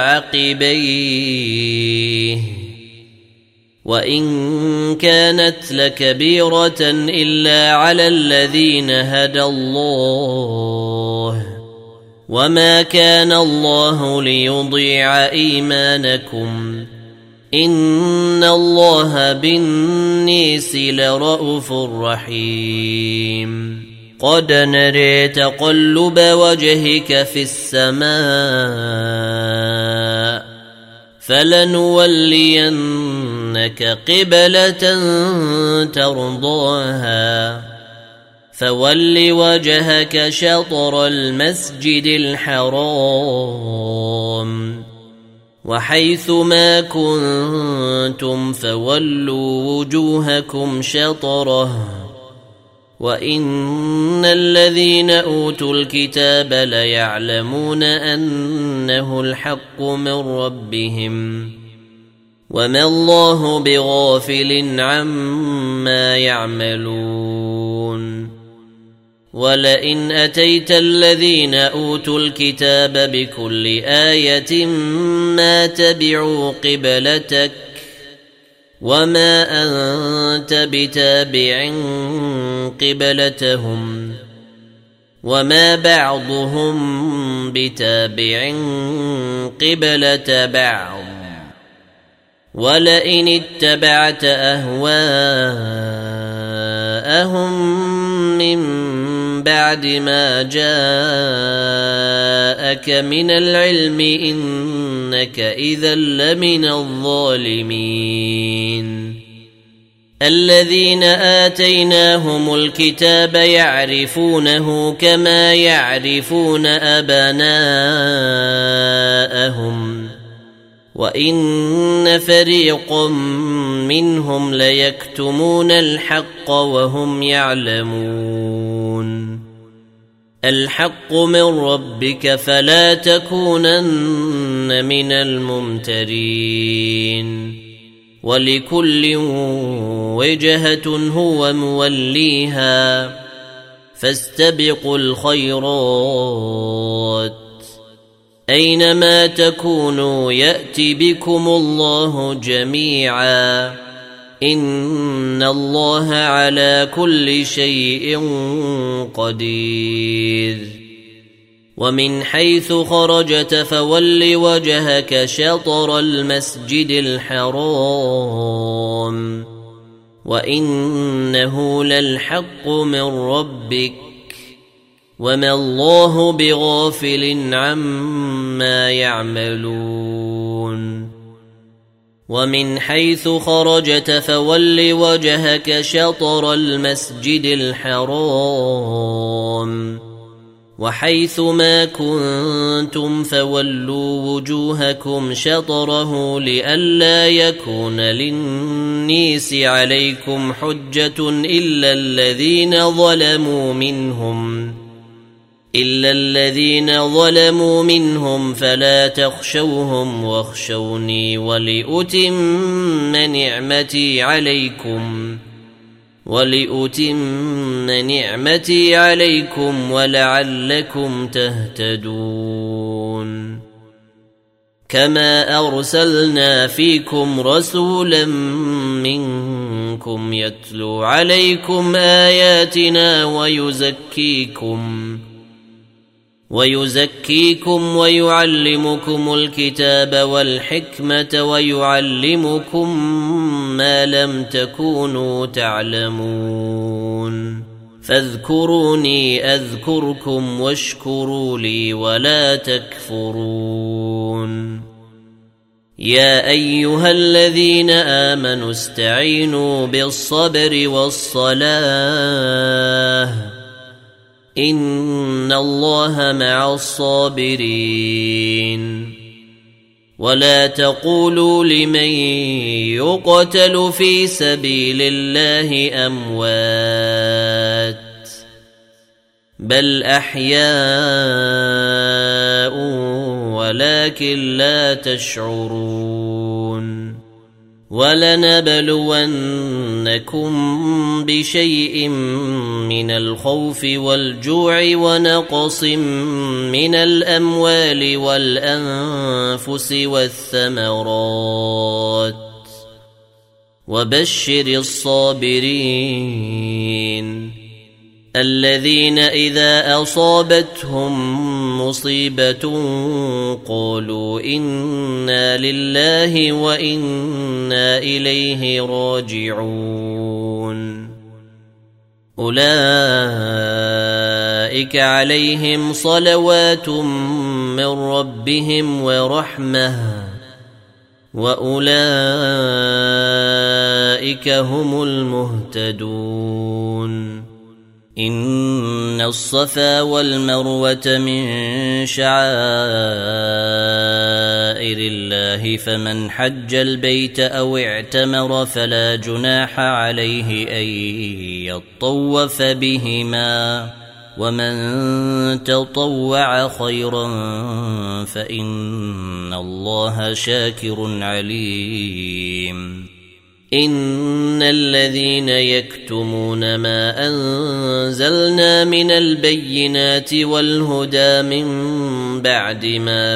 عقبيه وإن كانت لكبيرة إلا على الذين هدى الله وما كان الله ليضيع إيمانكم إن الله بالناس لرءوف رحيم قد نري تقلب وجهك في السماء فلنولينك قبلة ترضاها فول وجهك شطر المسجد الحرام وحيث ما كنتم فولوا وجوهكم شطره وإن الذين أوتوا الكتاب ليعلمون أنه الحق من ربهم وما الله بغافل عما يعملون ولئن أتيت الذين أوتوا الكتاب بكل آية ما تبعوا قبلتك وما أنت بتابع قبلتهم وما بعضهم بتابع قبلة بعض ولئن اتبعت أهواءهم من بعد ما جاءك من العلم إنك إذا لمن الظالمين. الذين آتيناهم الكتاب يعرفونه كما يعرفون أبناءهم وإن فريقا منهم ليكتمون الحق وهم يعلمون. الحق من ربك فلا تكونن من الممترين. ولكل وجهة هو موليها فاستبقوا الخيرات أينما تكونوا يأتي بكم الله جميعا إن الله على كل شيء قدير. ومن حيث خرجت فول وجهك شطر المسجد الحرام وإنه للحق من ربك وما الله بغافل عما يعملون. ومن حيث خرجت فول وجهك شطر المسجد الحرام وحيث ما كنتم فولوا وجوهكم شطره لئلا يكون للناس عليكم حجة إلا الذين ظلموا منهم إلا الذين ظلموا منهم فلا تخشوهم واخشوني ولأتم نعمتي عليكم ولأتم نعمتي عليكم ولعلكم تهتدون. كما أرسلنا فيكم رسولا منكم يتلو عليكم آياتنا ويزكيكم ويزكيكم ويعلمكم الكتاب والحكمة ويعلمكم ما لم تكونوا تعلمون. فاذكروني أذكركم واشكروا لي ولا تكفرون. يا أيها الذين آمنوا استعينوا بالصبر والصلاة إن الله مع الصابرين. ولا تقولوا لمن يقتل في سبيل الله أموات بل أحياء ولكن لا تشعرون. ولنبلونكم بشيء من الخوف والجوع ونقص من الأموال والأنفس والثمرات وبشر الصابرين الذين إذا أصابتهم مصيبة قالوا إنا لله وإنا إليه راجعون. أولئك عليهم صلوات من ربهم ورحمة وأولئك هم المهتدون. إن الصفا والمروة من شعائر الله فمن حج البيت أو اعتمر فلا جناح عليه أن يطوف بهما ومن تطوع خيرا فإن الله شاكر عليم. إن الذين يكتمون ما أنزلنا من البينات والهدى من بعد ما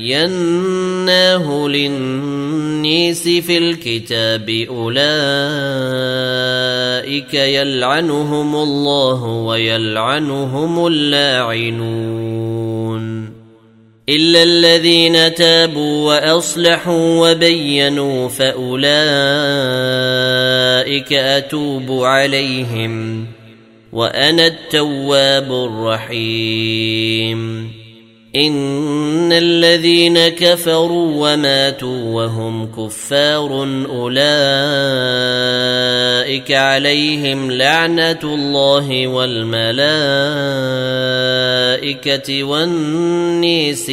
بيناه للناس في الكتاب أولئك يلعنهم الله ويلعنهم اللاعنون إلا الذين تابوا وأصلحوا وبينوا فأولئك أتوب عليهم وأنا التواب الرحيم إن الذين كفروا وماتوا وهم كفار أولئك عليهم لعنة الله والملائكة والناس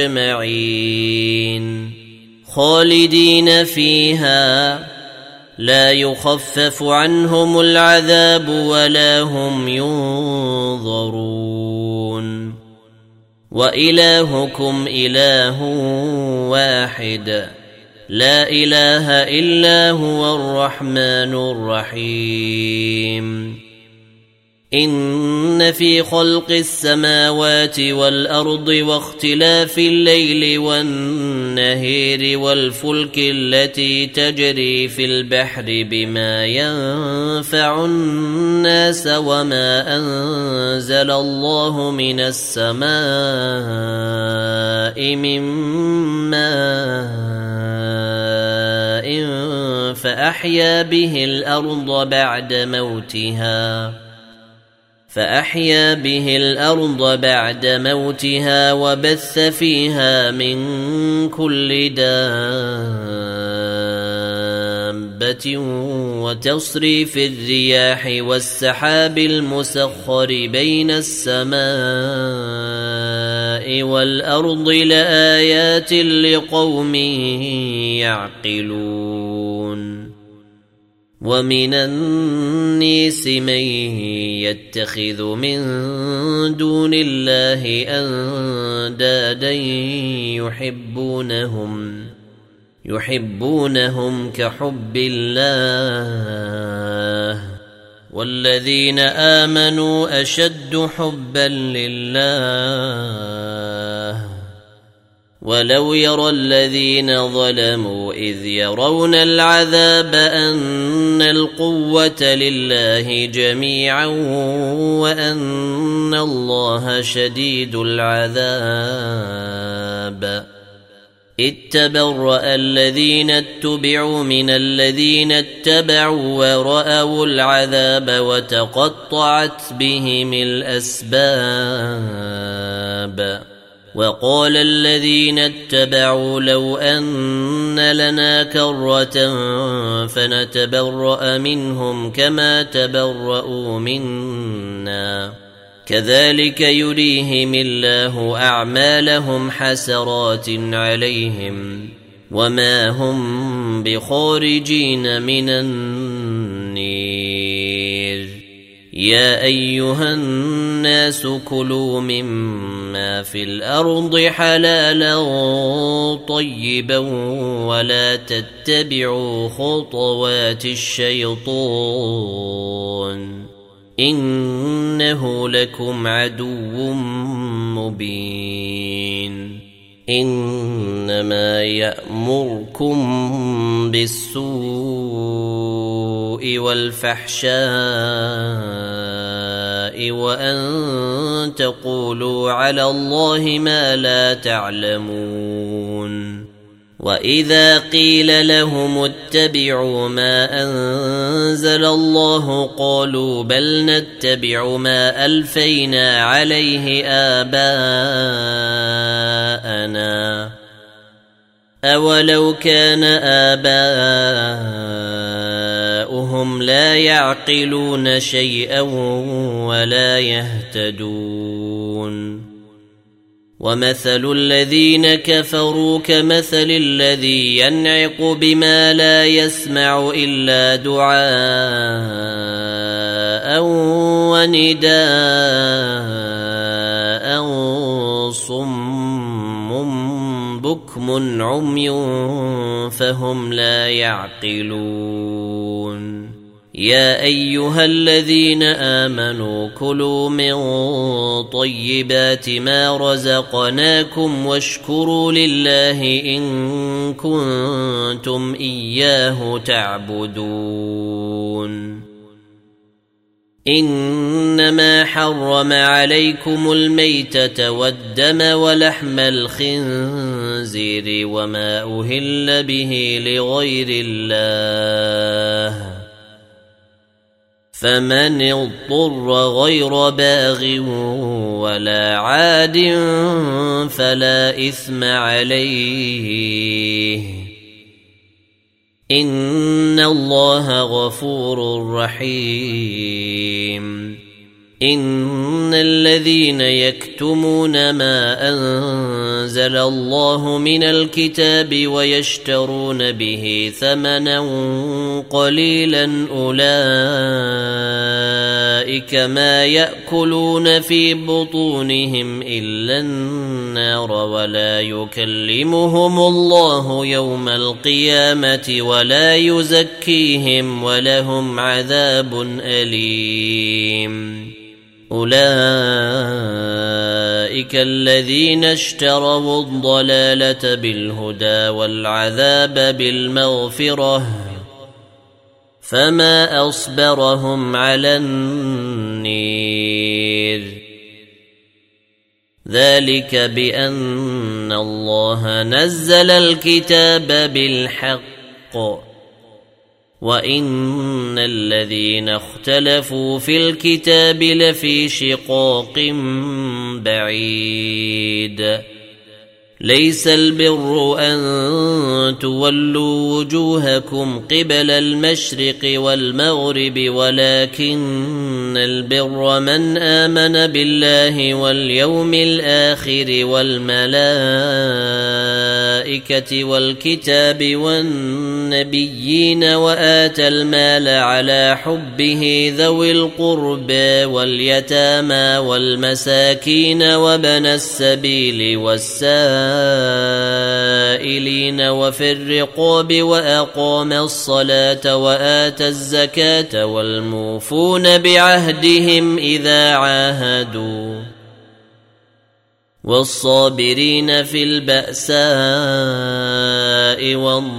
أجمعين خالدين فيها لا يخفف عنهم العذاب ولا هم ينظرون وإلهكم إله واحد لا إله إلا هو الرحمن الرحيم إن في خلق السماوات والأرض واختلاف الليل والنهار والفلك التي تجري في البحر بما ينفع الناس وما أنزل الله من السماء من ماء فأحيا به الأرض بعد موتها فأحيا به الأرض بعد موتها وبث فيها من كل دابة وتصريف الرياح والسحاب المسخر بين السماء والأرض لآيات لقوم يعقلون ومن الناس من يتخذ من دون الله أندادا يحبونهم يحبونهم كحب الله والذين آمنوا أشد حبا لله ولو يرى الذين ظلموا إذ يرون العذاب أن القوة لله جميعا وأن الله شديد العذاب إذ تبرأ الذين اتبعوا من الذين اتبعوا ورأوا العذاب وتقطعت بهم الأسباب وقال الذين اتبعوا لو أن لنا كرة فنتبرأ منهم كما تبرأوا منا كذلك يريهم الله أعمالهم حسرات عليهم وما هم بخارجين من النير يا أيها الناس كلوا مما في الأرض حلالا طيبا ولا تتبعوا خطوات الشيطان إنه لكم عدو مبين إنما يأمركم بالسوء والفحشاء وأن تقولوا على الله ما لا تعلمون وإذا قيل لهم اتبعوا ما أنزل الله قالوا بل نتبع ما ألفينا عليه آباءنا أولو كان آباؤهم لا يعقلون شيئا ولا يهتدون ومثل الذين كفروا كمثل الذي ينعق بما لا يسمع إلا دعاء ونداء صم بكم صم عمي فهم لا يعقلون يا أيها الذين آمنوا كلوا من طيبات ما رزقناكم واشكروا لله إن كنتم إياه تعبدون إنما حرم عليكم الميتة والدم ولحم الخنزير وما أهل به لغير الله فمن اضطر غير باغ ولا عاد فلا إثم عليه إن الله غفور رحيم إن الذين يكتمون ما أنزل الله من الكتاب ويشترون به ثمنا قليلا أولئك ما يأكلون في بطونهم إلا النار ولا يكلمهم الله يوم القيامة ولا يزكيهم ولهم عذاب أليم أولئك الذين اشتروا الضلالة بالهدى والعذاب بالمغفرة فما أصبرهم على النير ذلك بأن الله نزل الكتاب بالحق وإن الذين اختلفوا في الكتاب لفي شقاق بعيد ليس البر أن تولوا وجوهكم قبل المشرق والمغرب ولكن البر من آمن بالله واليوم الآخر والملائكة والكتاب والنبيين وآتى المال على حبه ذوي القربى واليتامى والمساكين وابن السبيل والسائلين السائلين وفي الرقاب وأقام الصلاة وآتى الزكاة والموفون بعهدهم إذا عاهدوا والصابرين في البأساء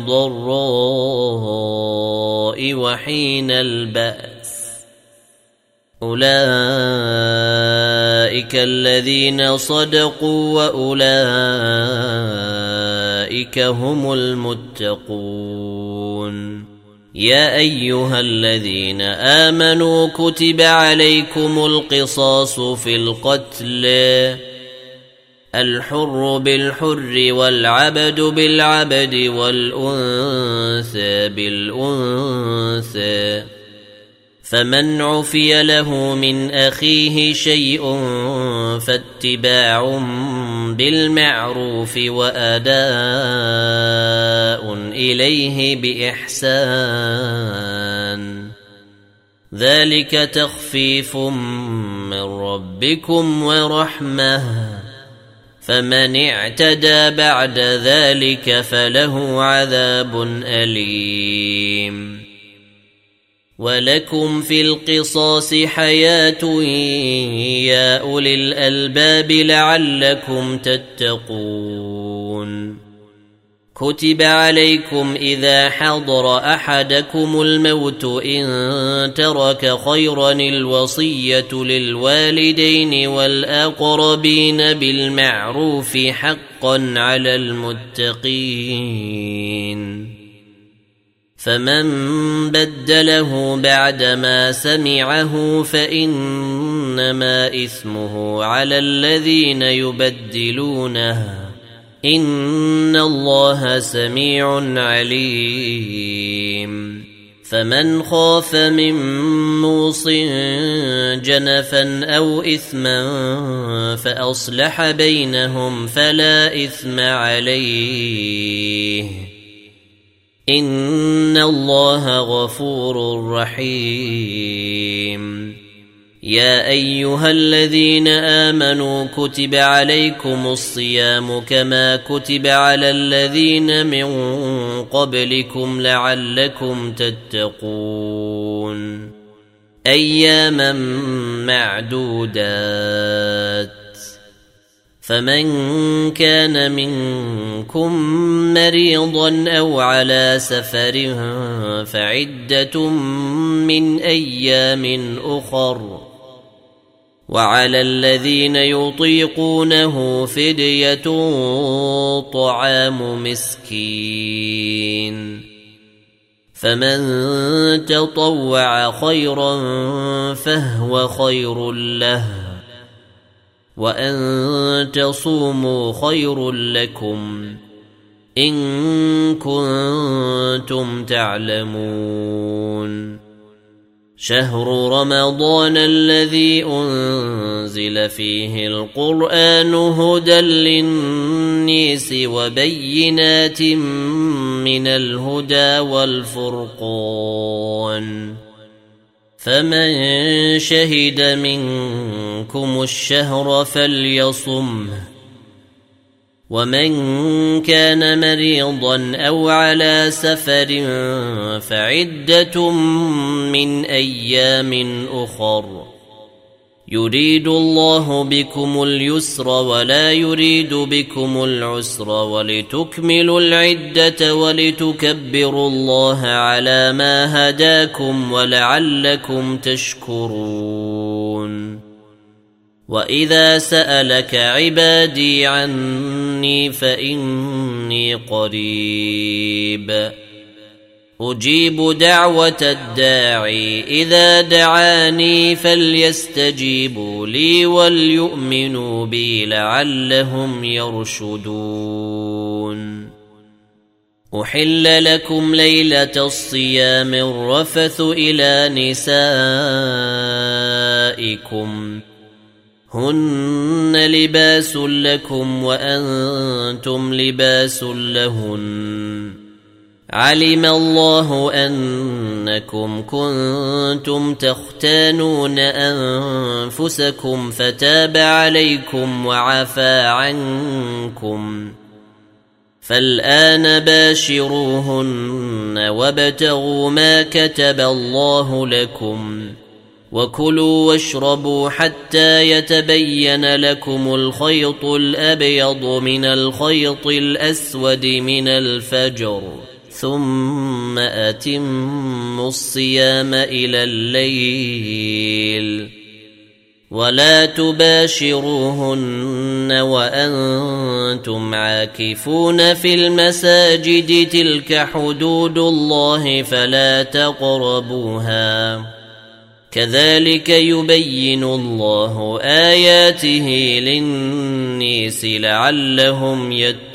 والضراء وحين البأس أولئك الذين صدقوا وأولئك هم المتقون يا أيها الذين آمنوا كتب عليكم القصاص في القتل الحر بالحر والعبد بالعبد والأنثى بالأنثى فمن عفي له من أخيه شيء فاتباع بالمعروف وأداء إليه بإحسان ذلك تخفيف من ربكم ورحمة فمن اعتدى بعد ذلك فله عذاب أليم ولكم في القصاص حياة يا أولي الألباب لعلكم تتقون كتب عليكم إذا حضر أحدكم الموت إن ترك خيرا الوصية للوالدين والأقربين بالمعروف حقا على المتقين فمن بدله بعدما سمعه فإنما إثمه على الذين يبدلونه إن الله سميع عليم فمن خاف من موص جنفا أو إثما فأصلح بينهم فلا إثم عليه إن الله غفور رحيم يا أيها الذين آمنوا كتب عليكم الصيام كما كتب على الذين من قبلكم لعلكم تتقون أياما معدودات فمن كان منكم مريضا أو على سفر فعدة من أيام أخر وعلى الذين يطيقونه فدية طعام مسكين فمن تطوع خيرا فهو خير له وأن تصوموا خير لكم إن كنتم تعلمون شهر رمضان الذي أنزل فيه القرآن هدى للناس وبينات من الهدى والفرقان فمن شهد منكم الشهر فليصمه ومن كان مريضا أو على سفر فعدة من أيام أخر يريد الله بكم اليسر ولا يريد بكم العسر ولتكملوا العدة ولتكبروا الله على ما هداكم ولعلكم تشكرون وإذا سألك عبادي عني فإني قريب أجيب دعوة الداعي إذا دعاني فليستجيبوا لي وليؤمنوا بي لعلهم يرشدون أحل لكم ليلة الصيام الرفث إلى نسائكم هن لباس لكم وأنتم لباس لهن علم الله أنكم كنتم تختانون أنفسكم فتاب عليكم وعفى عنكم فالآن باشروهن وابتغوا ما كتب الله لكم وكلوا واشربوا حتى يتبين لكم الخيط الأبيض من الخيط الأسود من الفجر ثم أتموا الصيام إلى الليل ولا تباشروهن وأنتم عاكفون في المساجد تلك حدود الله فلا تقربوها كذلك يبين الله آياته للناس لعلهم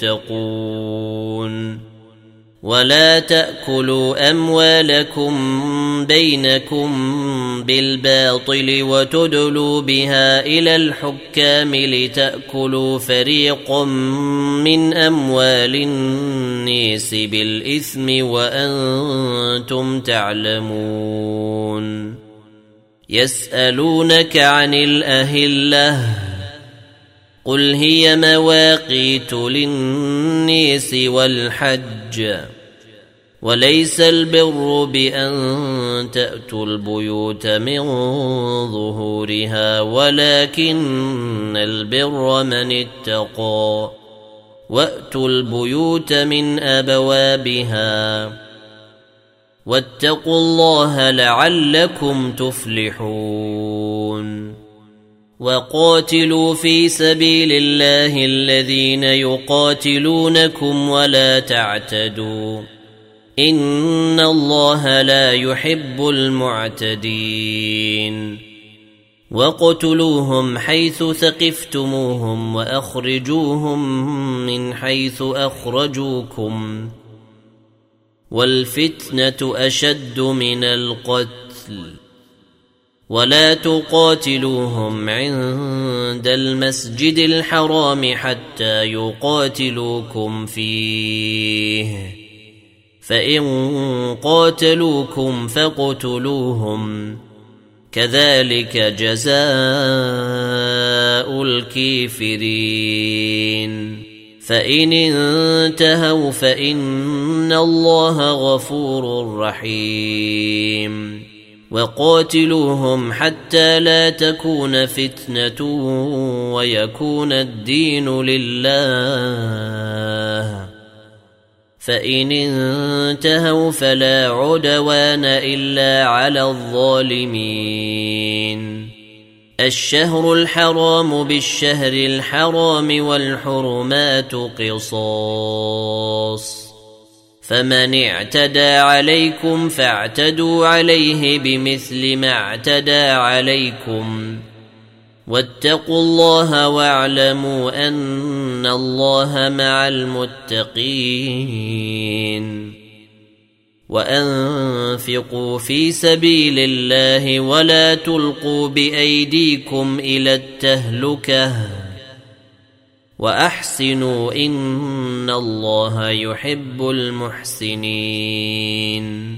يتقون ولا تأكلوا أموالكم بينكم بالباطل وتدلوا بها إلى الحكام لتأكلوا فريقا من أموال الناس بالإثم وأنتم تعلمون يسألونك عن الأهلة قل هي مواقيت للناس والحج وليس البر بأن تأتوا البيوت من ظهورها ولكن البر من اتقى وأتوا البيوت من أبوابها واتقوا الله لعلكم تفلحون وقاتلوا في سبيل الله الذين يقاتلونكم ولا تعتدوا إن الله لا يحب المعتدين وقتلوهم حيث ثقفتموهم وأخرجوهم من حيث أخرجوكم والفتنة أشد من القتل ولا تقاتلوهم عند المسجد الحرام حتى يقاتلوكم فيه فإن قاتلوكم فاقتلوهم كذلك جزاء الكافرين فإن انتهوا فإن الله غفور رحيم وقاتلوهم حتى لا تكون فتنة ويكون الدين لله فإن انتهوا فلا عدوان إلا على الظالمين الشهر الحرام بالشهر الحرام والحرمات قصاص فمن اعتدى عليكم فاعتدوا عليه بمثل ما اعتدى عليكم واتقوا الله واعلموا أن الله مع المتقين وأنفقوا في سبيل الله ولا تلقوا بأيديكم إلى التهلكة وأحسنوا إن الله يحب المحسنين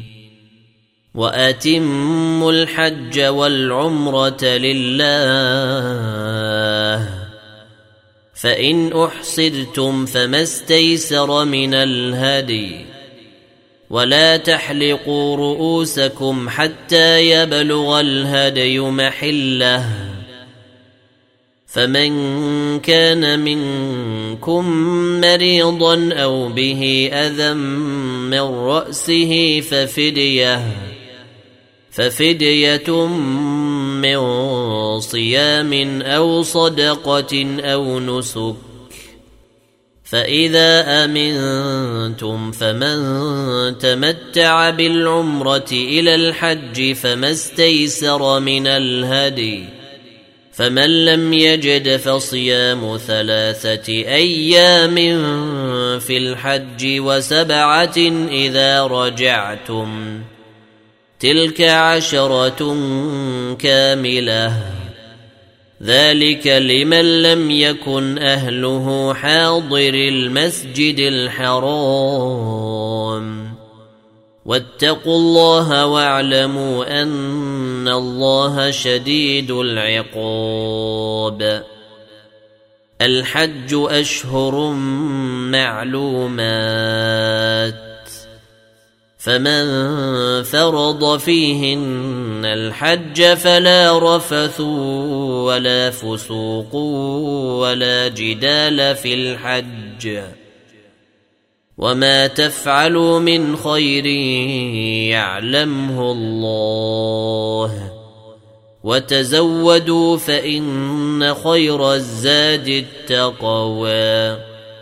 وأتموا الحج والعمرة لله فإن أحصرتم فما استيسر من الهدي ولا تحلقوا رؤوسكم حتى يبلغ الهدي محله فمن كان منكم مريضا أو به أذى من رأسه ففدية ففدية من صيام أو صدقة أو نسك فإذا أمنتم فمن تمتع بالعمرة إلى الحج فما استيسر من الهدي فمن لم يجد فصيام ثلاثة أيام في الحج وسبعة إذا رجعتم تلك عشرة كاملة ذلك لمن لم يكن أهله حاضر المسجد الحرام واتقوا الله واعلموا أن الله شديد العقاب الحج أشهر معلومات فمن فرض فيهن الحج فلا رفث ولا فسوق ولا جدال في الحج وما تفعلوا من خير يعلمه الله وتزودوا فإن خير الزاد التقوى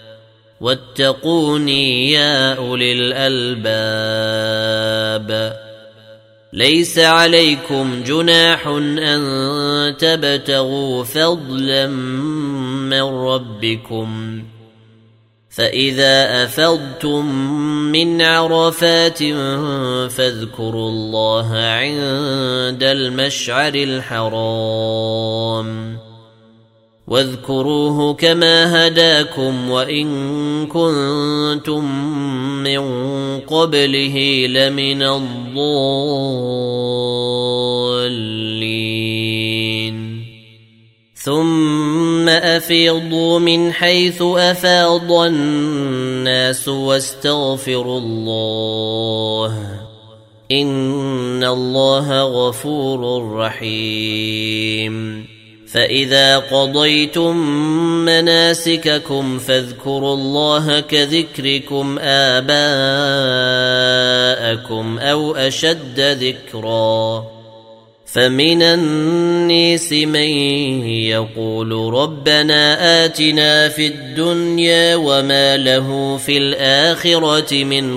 واتقوني يا أولي الألباب ليس عليكم جناح أن تبتغوا فضلا من ربكم فإذا أفضتم من عرفات فاذكروا الله عند المشعر الحرام واذكروه كما هداكم وإن كنتم من قبله لمن الضالين ثم أفيضوا من حيث أفاض الناس واستغفروا الله إن الله غفور رحيم فإذا قضيتم مناسككم فاذكروا الله كذكركم آباءكم أو أشد ذكرا فمن الناس من يقول ربنا آتنا في الدنيا وما له في الآخرة من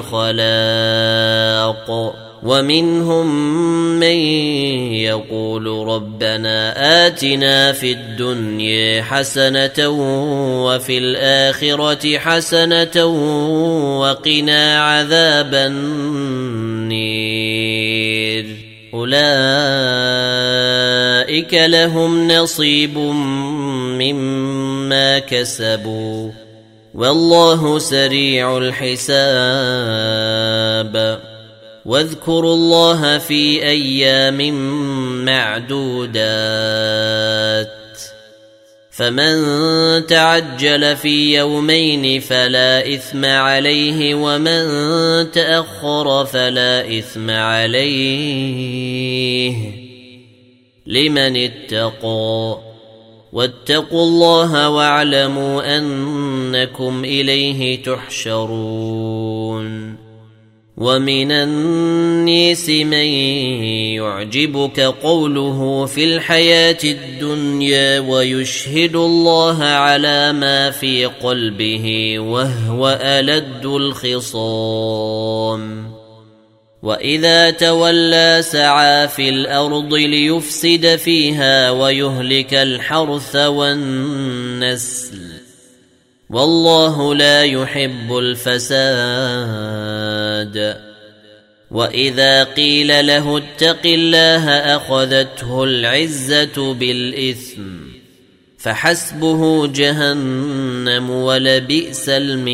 خلاق ومنهم من يقول ربنا آتنا في الدنيا حسنة وفي الآخرة حسنة وقنا عذاب النير أولئك لهم نصيب مما كسبوا والله سريع الحساب واذكروا الله في أيام معدودات فمن تعجل في يومين فلا إثم عليه ومن تأخر فلا إثم عليه لمن اتقى واتقوا الله واعلموا أنكم إليه تحشرون ومن الناس من يعجبك قوله في الحياة الدنيا ويشهد الله على ما في قلبه وهو ألد الخصام وإذا تولى سعى في الأرض ليفسد فيها ويهلك الحرث والنسل والله لا يحب الفساد وإذا قيل له اتق الله أخذته العزة بالإثم فحسبه جهنم ولبئس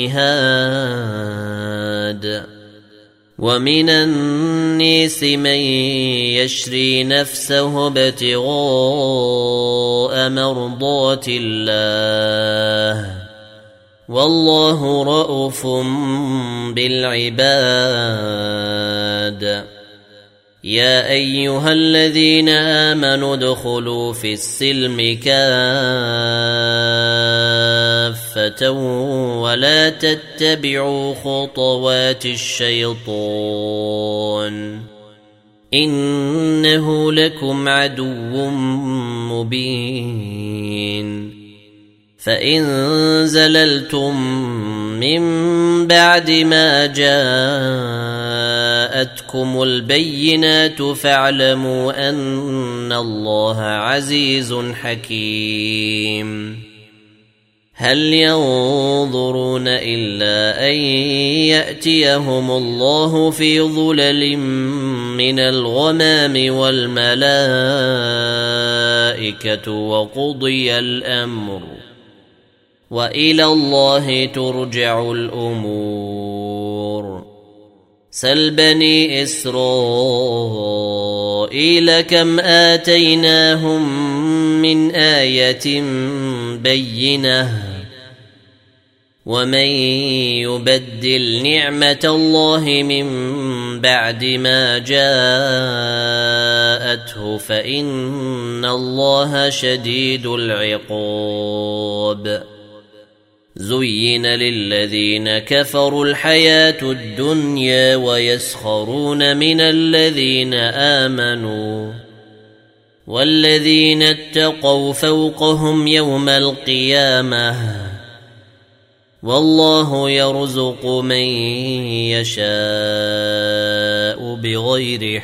المهاد ومن الناس من يشري نفسه ابتغاء مرضات الله والله رؤوف بالعباد يا أيها الذين آمنوا ادخلوا في السلم كافة ولا تتبعوا خطوات الشيطان إنه لكم عدو مبين فإن زللتم من بعد ما جاءتكم البينات فاعلموا أن الله عزيز حكيم هل ينظرون إلا أن يأتيهم الله في ظلل من الغمام والملائكة وقضي الأمر وإلى الله ترجع الأمور سل بني إسرائيل كم آتيناهم من آية بينة ومن يبدل نعمة الله من بعد ما جاءته فإن الله شديد العقاب زين للذين كفروا الحياة الدنيا ويسخرون من الذين آمنوا والذين اتقوا فوقهم يوم القيامة والله يرزق من يشاء بغير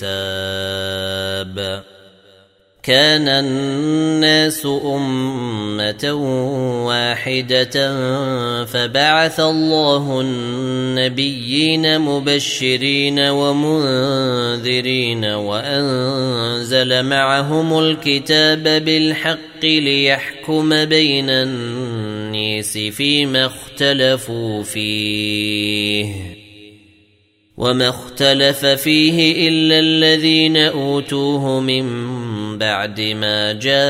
حساب كان الناس أمة واحدة فبعث الله النبيين مبشرين ومنذرين وأنزل معهم الكتاب بالحق ليحكم بين الناس فيما اختلفوا فيه وما اختلف فيه إلا الذين أوتوه من بعد ما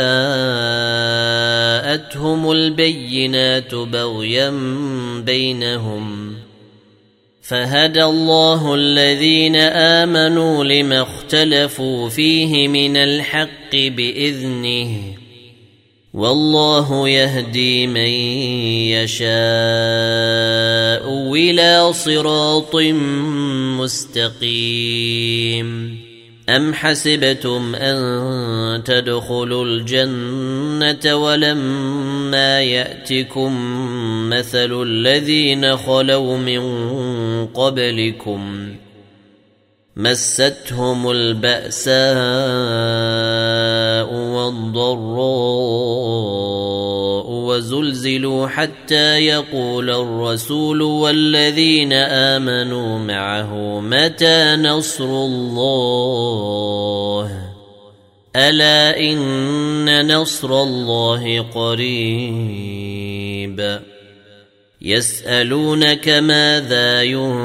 جاءتهم البينات بغيا بينهم فهدى الله الذين آمنوا لما اختلفوا فيه من الحق بإذنه والله يهدي من يشاء إلى صراط مستقيم أم حسبتم أن تدخلوا الجنة ولما يأتكم مثل الذين خلوا من قبلكم مستهم البأساء والضراء وزلزلوا حتى يقول الرسول والذين آمنوا معه متى نصر الله ألا إن نصر الله قريب يسألونك ماذا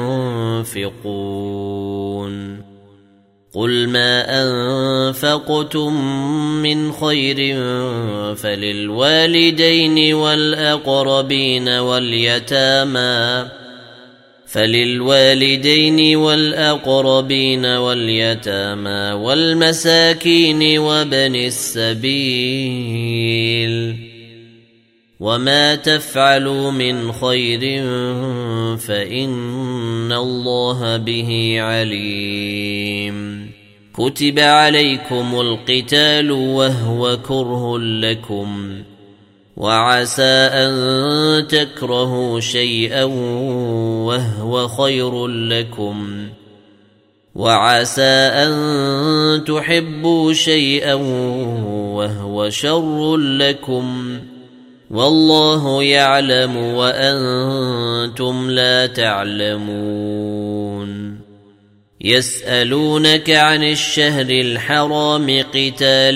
ينفقون قل ما أنفقتم من خير فللوالدين والأقربين واليتامى فللوالدين والأقربين واليتامى والمساكين وابن السبيل وما تفعلوا من خير فإن الله به عليم كتب عليكم القتال وهو كره لكم وعسى أن تكرهوا شيئا وهو خير لكم وعسى أن تحبوا شيئا وهو شر لكم والله يعلم وأنتم لا تعلمون يسألونك عن الشهر الحرام قتال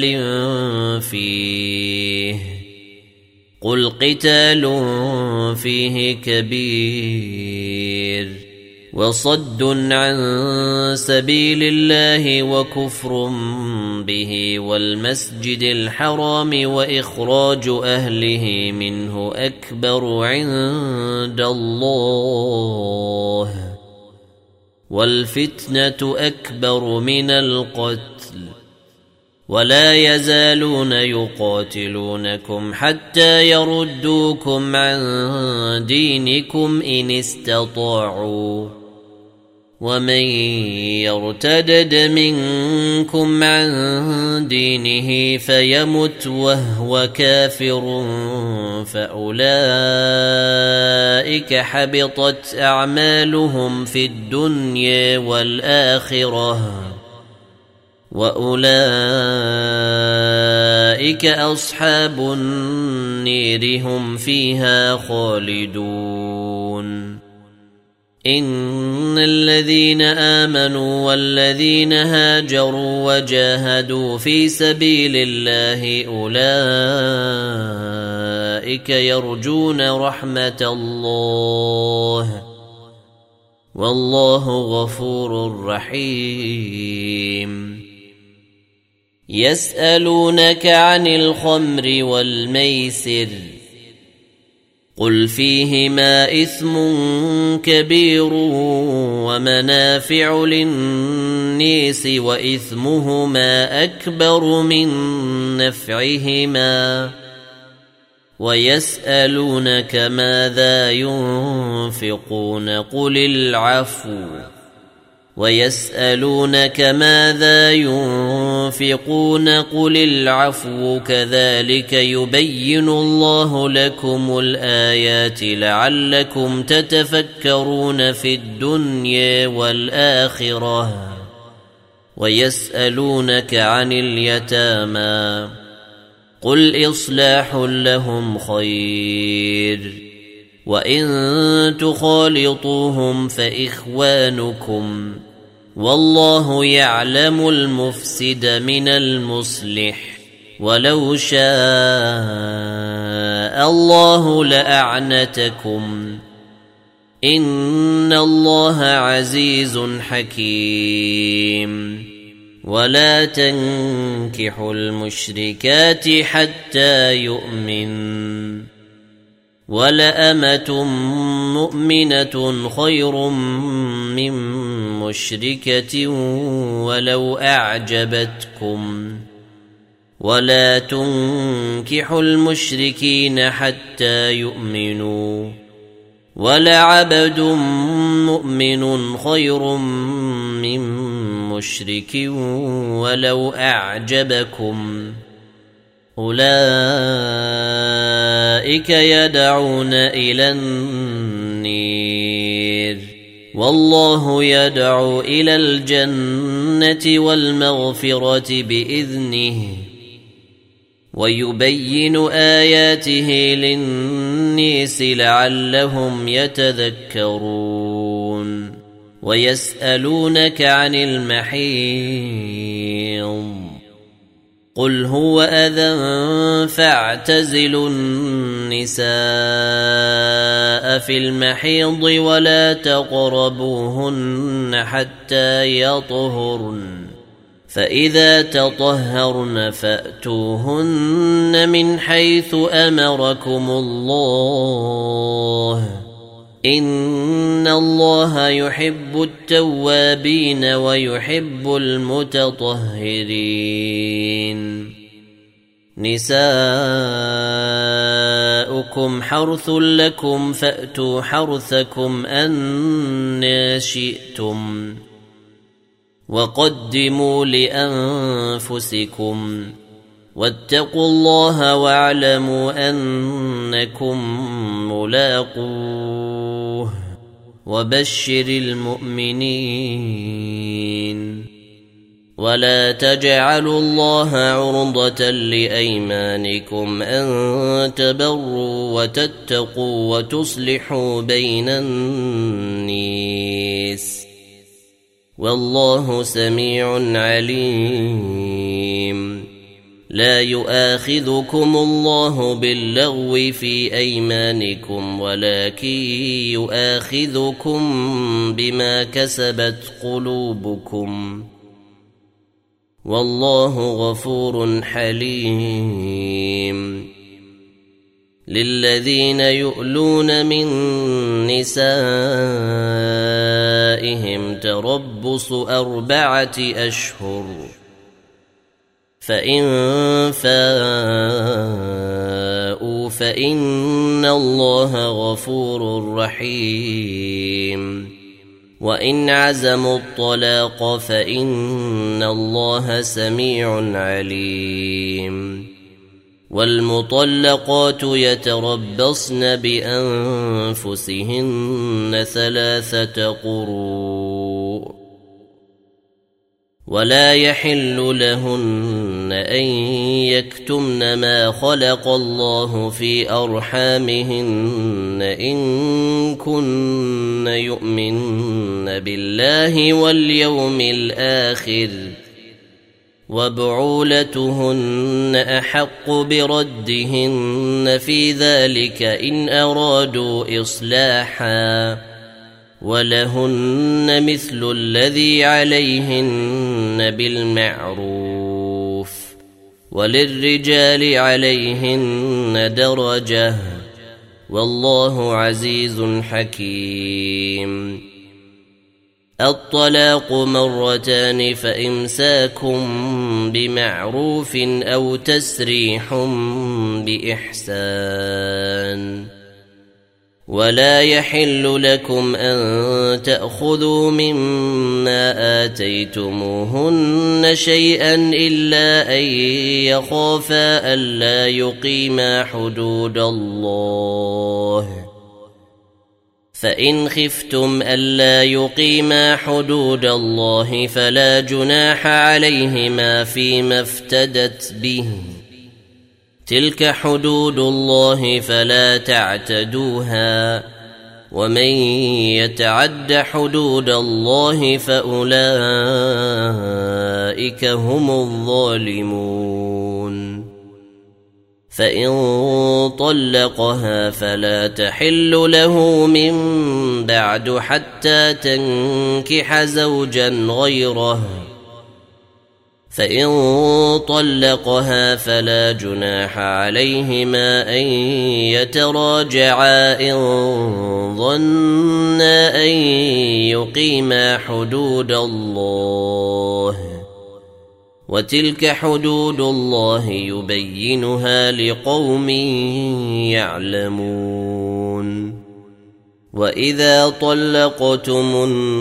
فيه قل قتال فيه كبير وصد عن سبيل الله وكفر به والمسجد الحرام وإخراج أهله منه أكبر عند الله والفتنة أكبر من القتل ولا يزالون يقاتلونكم حتى يردوكم عن دينكم إن استطاعوا ومن يرتدد منكم عن دينه فيمت وهو كافر فأولئك حبطت أعمالهم في الدنيا والآخرة وأولئك أصحاب النير هم فيها خالدون إن الذين آمنوا والذين هاجروا وجاهدوا في سبيل الله أولئك يرجون رحمة الله والله غفور رحيم يسألونك عن الخمر والميسر قل فيهما إثم كبير ومنافع للناس وإثمهما أكبر من نفعهما ويسألونك ماذا ينفقون قل العفو ويسألونك ماذا ينفقون قل العفو كذلك يبين الله لكم الآيات لعلكم تتفكرون في الدنيا والآخرة ويسألونك عن اليتامى قل إصلاح لهم خير وإن تخالطوهم فإخوانكم والله يعلم المفسد من المصلح ولو شاء الله لأعنتكم إن الله عزيز حكيم ولا تنكحوا المشركات حتى يؤمن ولأمة مؤمنة خير من مشركة ولو أعجبتكم ولا تنكحوا المشركين حتى يؤمنوا ولعبد مؤمن خير من مشرك ولو أعجبكم أولئك يدعون إلى النير والله يدعو إلى الجنة والمغفرة بإذنه ويبين آياته للناس لعلهم يتذكرون ويسألونك عن المحيض قل هو أذى فاعتزلوا النساء في المحيض ولا تقربوهن حتى يطهرن فإذا تطهرن فأتوهن من حيث أمركم الله إن الله يحب التوابين ويحب المتطهرين نساؤكم حرث لكم فأتوا حرثكم أن شئتم وقدموا لأنفسكم واتقوا الله واعلموا أنكم ملاقوه وبشر المؤمنين ولا تجعلوا الله عرضة لأيمانكم أن تبروا وتتقوا وتصلحوا بين الناس والله سميع عليم لا يؤاخذكم الله باللغو في أيمانكم ولكن يؤاخذكم بما كسبت قلوبكم والله غفور حليم للذين يؤلون من نسائهم تربص أربعة أشهر فإن فاءوا فإن الله غفور رحيم وإن عزموا الطلاق فإن الله سميع عليم والمطلقات يتربصن بأنفسهن ثلاثة قروء ولا يحل لهن أن يكتمن ما خلق الله في أرحامهن إن كن يؤمن بالله واليوم الآخر وبعولتهن أحق بردهن في ذلك إن أرادوا إصلاحا ولهن مثل الذي عليهن بالمعروف وللرجال عليهن درجة والله عزيز حكيم الطلاق مرتان فإمساكم بمعروف أو تسريح بإحسان ولا يحل لكم أن تأخذوا مما آتيتموهن شيئا إلا أن يخافا ألا يقيما حدود الله فإن خفتم ألا يقيما حدود الله فلا جناح عليهما فيما افتدت به تلك حدود الله فلا تعتدوها ومن يتعد حدود الله فأولئك هم الظالمون فإن طلقها فلا تحل له من بعد حتى تنكح زوجا غيره فإن طلقها فلا جناح عليهما أن يتراجعا إن ظنا أن يقيما حدود الله وتلك حدود الله يبينها لقوم يعلمون وإذا طلقتم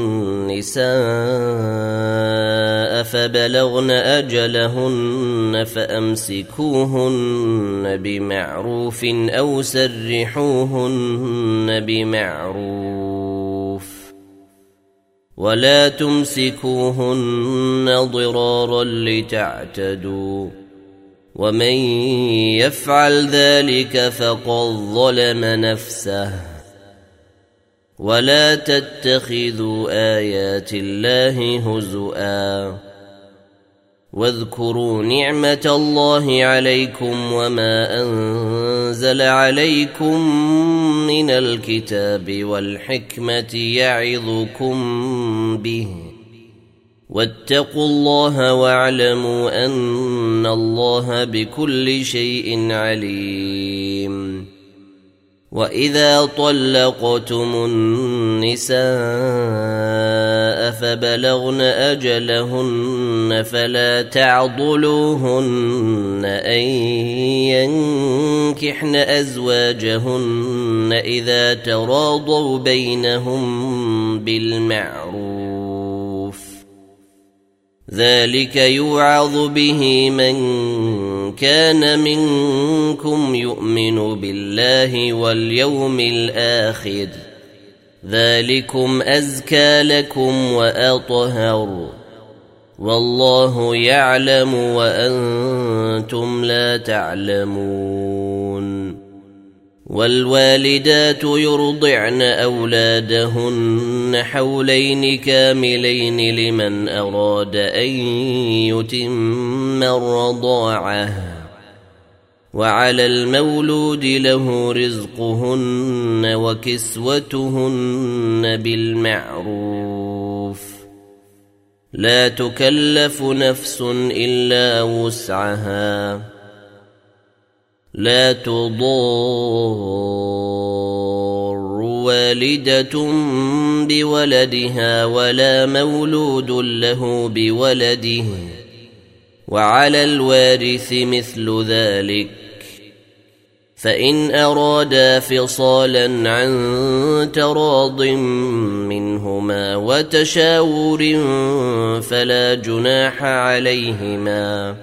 النساء فبلغن أجلهن فأمسكوهن بمعروف أو سرحوهن بمعروف ولا تمسكوهن ضرارا لتعتدوا ومن يفعل ذلك فقد ظلم نفسه ولا تتخذوا آيات الله هزؤا واذكروا نعمة الله عليكم وما أنزل عليكم من الكتاب والحكمة يعظكم به واتقوا الله واعلموا أن الله بكل شيء عليم. وإذا طلقتم النساء فبلغن أجلهن فلا تعضلوهن أن ينكحن أزواجهن إذا تراضوا بينهم بالمعروف، ذلك يوعظ به من كان منكم يؤمن بالله واليوم الآخر، ذلكم أزكى لكم وأطهر، والله يعلم وأنتم لا تعلمون. والوالدات يرضعن أولادهن حولين كاملين لمن أراد أن يتم الرضاعة، وعلى المولود له رزقهن وكسوتهن بالمعروف، لا تكلف نفس إلا وسعها، لا تضار والدة بولدها ولا مولود له بولده، وعلى الوارث مثل ذلك، فإن أرادا فصالا عن تراض منهما وتشاور فلا جناح عليهما.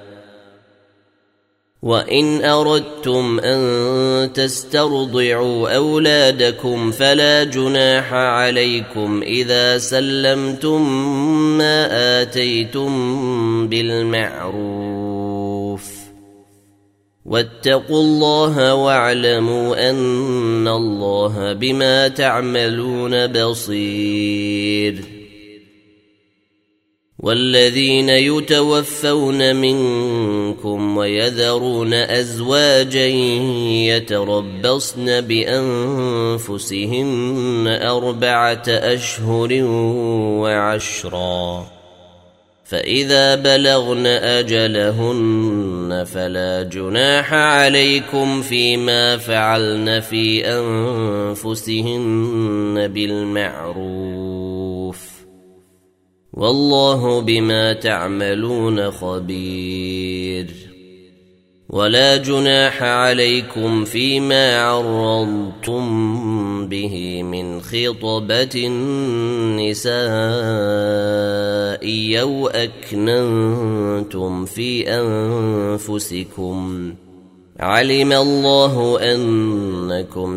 وإن أردتم أن تسترضعوا أولادكم فلا جناح عليكم إذا سلمتم ما آتيتم بالمعروف، واتقوا الله واعلموا أن الله بما تعملون بصير. والذين يتوفون منكم ويذرون أزواجا يتربصن بأنفسهن أربعة أشهر وعشرا، فإذا بلغن أجلهن فلا جناح عليكم فيما فعلن في أنفسهن بالمعروف، والله بما تعملون خبير. ولا جناح عليكم فيما عرضتم به من خطبة النساء أو أكننتم في أنفسكم، علم الله أنكم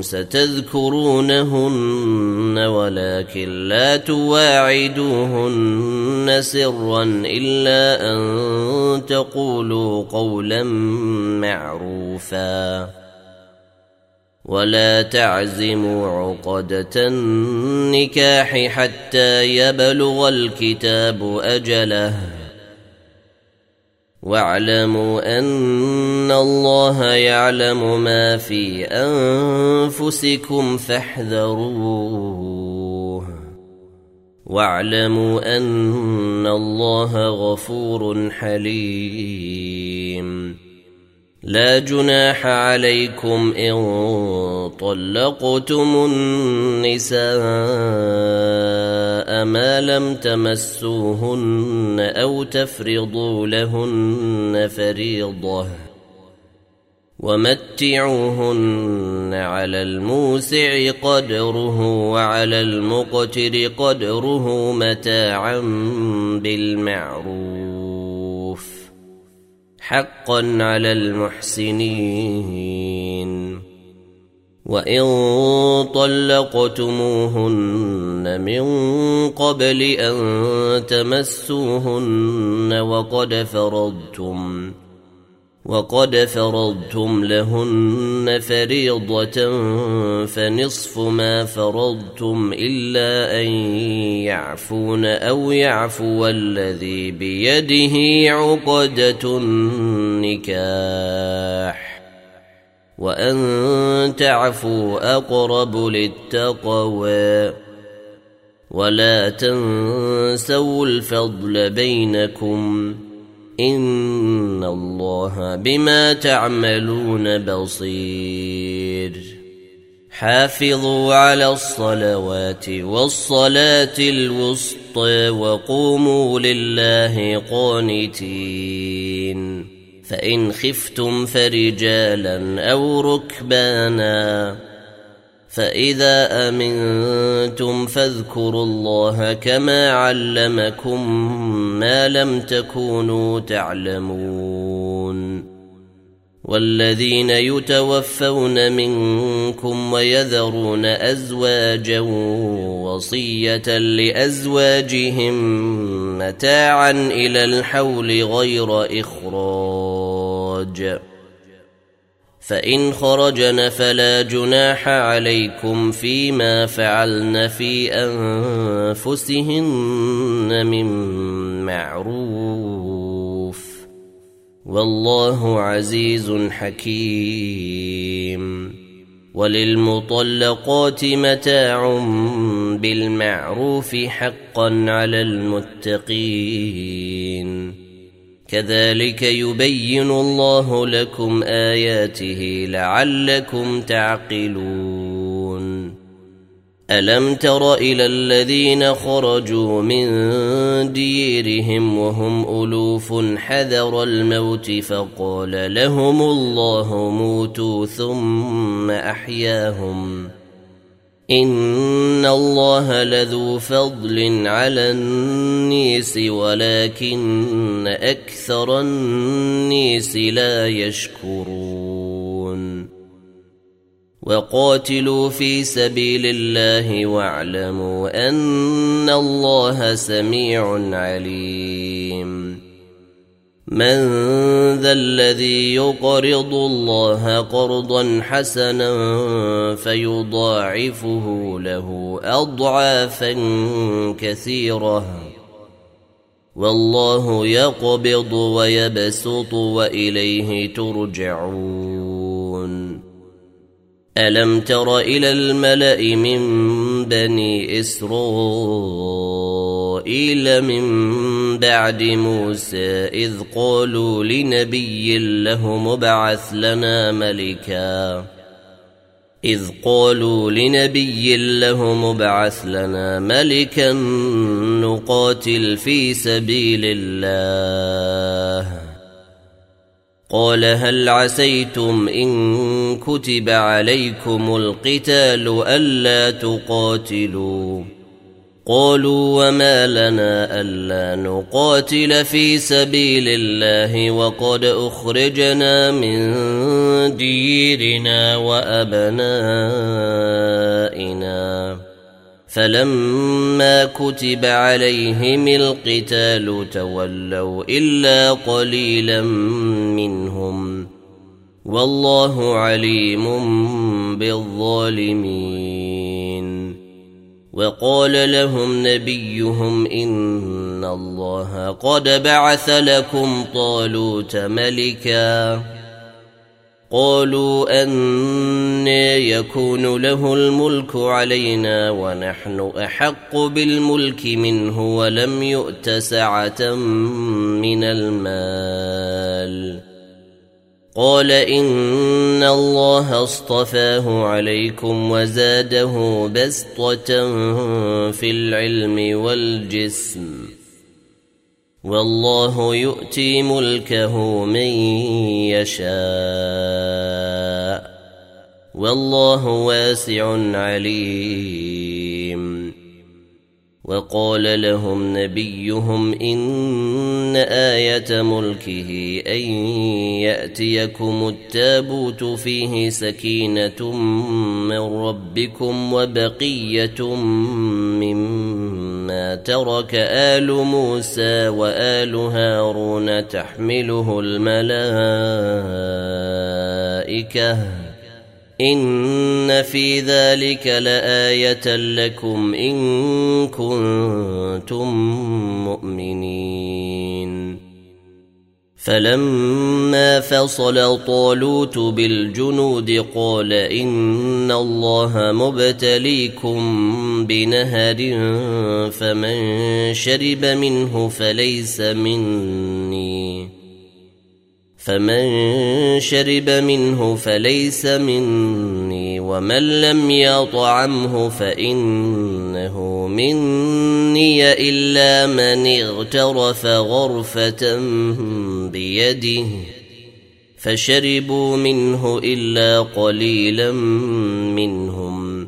ستذكرونهن ولكن لا تواعدوهن سرا إلا أن تقولوا قولا معروفا، ولا تعزموا عقدة النكاح حتى يبلغ الكتاب أجله، واعلموا أن الله يعلم ما في أنفسكم فاحذروه، واعلموا أن الله غفور حليم. لا جناح عليكم إن طلقتم النساء ما لم تمسوهن أو تفرضوا لهن فريضة، ومتعوهن على الموسع قدره وعلى المقتر قدره متاعا بالمعروف، حقا على المحسنين. وإن طلقتموهن من قبل أن تمسوهن وقد فرضتم وقد فرضتم لهن فريضة فنصف ما فرضتم إلا أن يعفون أو يعفو الذي بيده عقدة النكاح وأن تعفوا أقرب للتقوى ولا تنسوا الفضل بينكم إن الله بما تعملون بصير حافظوا على الصلوات والصلاة الوسطى وقوموا لله قانتين فإن خفتم فرجالا أو ركبانا فإذا أمنتم فاذكروا الله كما علمكم ما لم تكونوا تعلمون والذين يتوفون منكم ويذرون أزواجا وصية لأزواجهم متاعا إلى الحول غير إخراج فإن خرجن فلا جناح عليكم فيما فعلن في أنفسهن من معروف والله عزيز حكيم وللمطلقات متاع بالمعروف حقا على المتقين كذلك يبين الله لكم آياته لعلكم تعقلون ألم تر إلى الذين خرجوا من ديرهم وهم ألوف حذر الموت فقال لهم الله موتوا ثم أحياهم إن الله لذو فضل على الناس ولكن أكثر الناس لا يشكرون وقاتلوا في سبيل الله واعلموا أن الله سميع عليم من ذا الذي يقرض الله قرضا حسنا فيضاعفه له أضعافا كثيرة والله يقبض ويبسط وإليه ترجعون ألم تر إلى الملأ من بني إسرائيل من بعد موسى إذ قالوا لنبي له مبعث لنا ملكا إذ قالوا لنبي له مبعث لنا ملكا نقاتل في سبيل الله قال هل عسيتم إن كتب عليكم القتال ألا تقاتلوا قالوا وما لنا ألا نقاتل في سبيل الله وقد أخرجنا من ديرنا وأبنائنا فلما كتب عليهم القتال تولوا إلا قليلا منهم والله عليم بالظالمين وقال لهم نبيهم إن الله قد بعث لكم طالوت ملكا قالوا أنى يكون له الملك علينا ونحن أحق بالملك منه ولم يؤت سعة من المال قال إن الله اصطفاه عليكم وزاده بسطة في العلم والجسم والله يؤتي ملكه من يشاء والله واسع عليم وقال لهم نبيهم إن آية ملكه أن يأتيكم التابوت فيه سكينة من ربكم وبقية مما ما ترك آل موسى وآل هارون تحمله الملائكة إن في ذلك لآية لكم إن كنتم مؤمنين. فلما فصل طالوت بالجنود قال إن الله مبتليكم بنهر فمن شرب منه فليس مني فمن شرب منه فليس مني ومن لم يطعمه فإنه مني إلا من اغترف غرفة بيده فشربوا منه إلا قليلا منهم.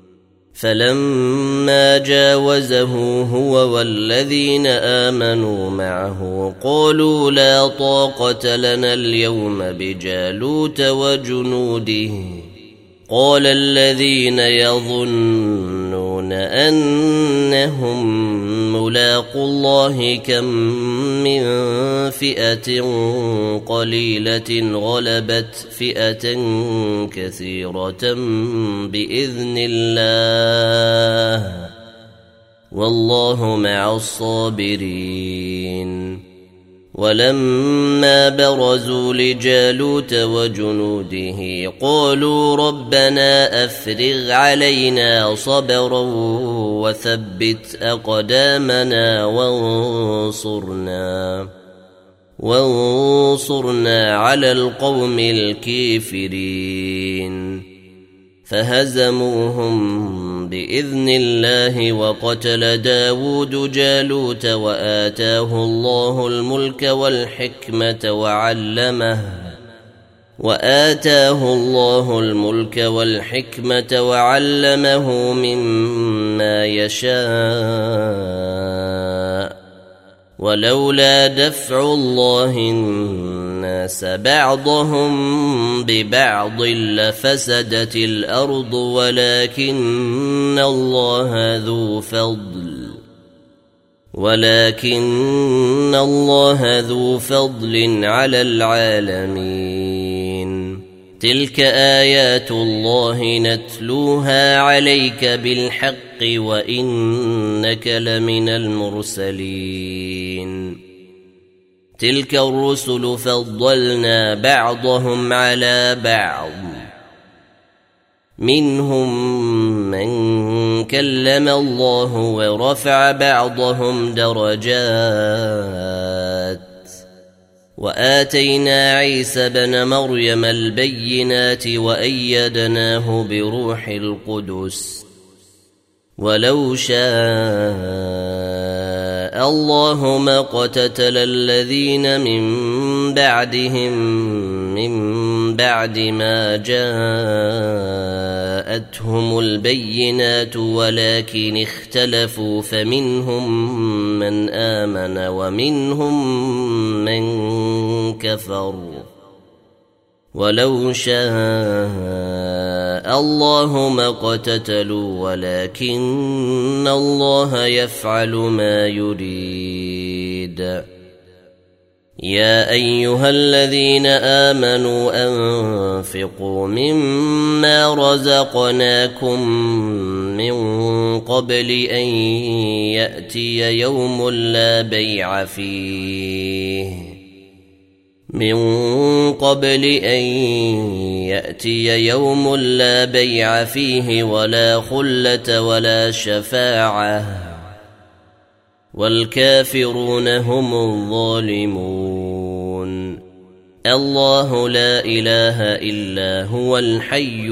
فلما جاوزه هو والذين آمنوا معه قالوا لا طاقة لنا اليوم بجالوت وجنوده. قال الذين يظنون أنهم ملاقو الله كم من فئة قليلة غلبت فئة كثيرة بإذن الله والله مع الصابرين. ولما برزوا لجالوت وجنوده قالوا ربنا أفرغ علينا صبرا وثبت أقدامنا وانصرنا وانصرنا على القوم الكافرين. فهزموهم بإذن الله وقتل داود جالوت وآتاه الله الملك والحكمة وعلمه وآتاه الله الملك والحكمة وعلمه مما يشاء ولولا دفع الله الناس بعضهم ببعض لفسدت الأرض ولكن الله ذو فضل ولكن الله ذو فضل على العالمين. تلك آيات الله نتلوها عليك بالحق وإنك لمن المرسلين. تلك الرسل فضلنا بعضهم على بعض منهم من كلم الله ورفع بعضهم درجات وآتينا عيسى بن مريم البينات وأيدناه بروح القدس ولو شاء الله ما اقتتل الذين من بعدهم من بعد ما جاءتهم البينات ولكن اختلفوا فمنهم من آمن ومنهم من كفر ولو شاء الله ما اقتتلوا ولكن الله يفعل ما يريد. يا أيها الذين آمنوا أنفقوا مما رزقناكم من قبل أن يأتي يوم لا بيع فيه من قبل أن يأتي يوم لا بيع فيه ولا خلة ولا شفاعة والكافرون هم الظالمون. الله لا إله إلا هو الحي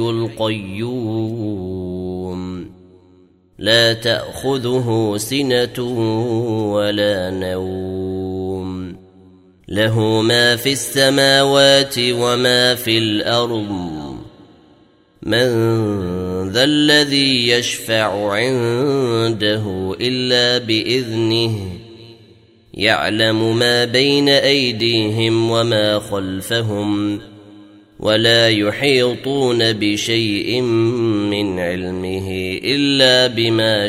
القيوم لا تأخذه سنة ولا نوم له ما في السماوات وما في الأرض من ذا الذي يشفع عنده إلا بإذنه يعلم ما بين أيديهم وما خلفهم ولا يحيطون بشيء من علمه إلا بما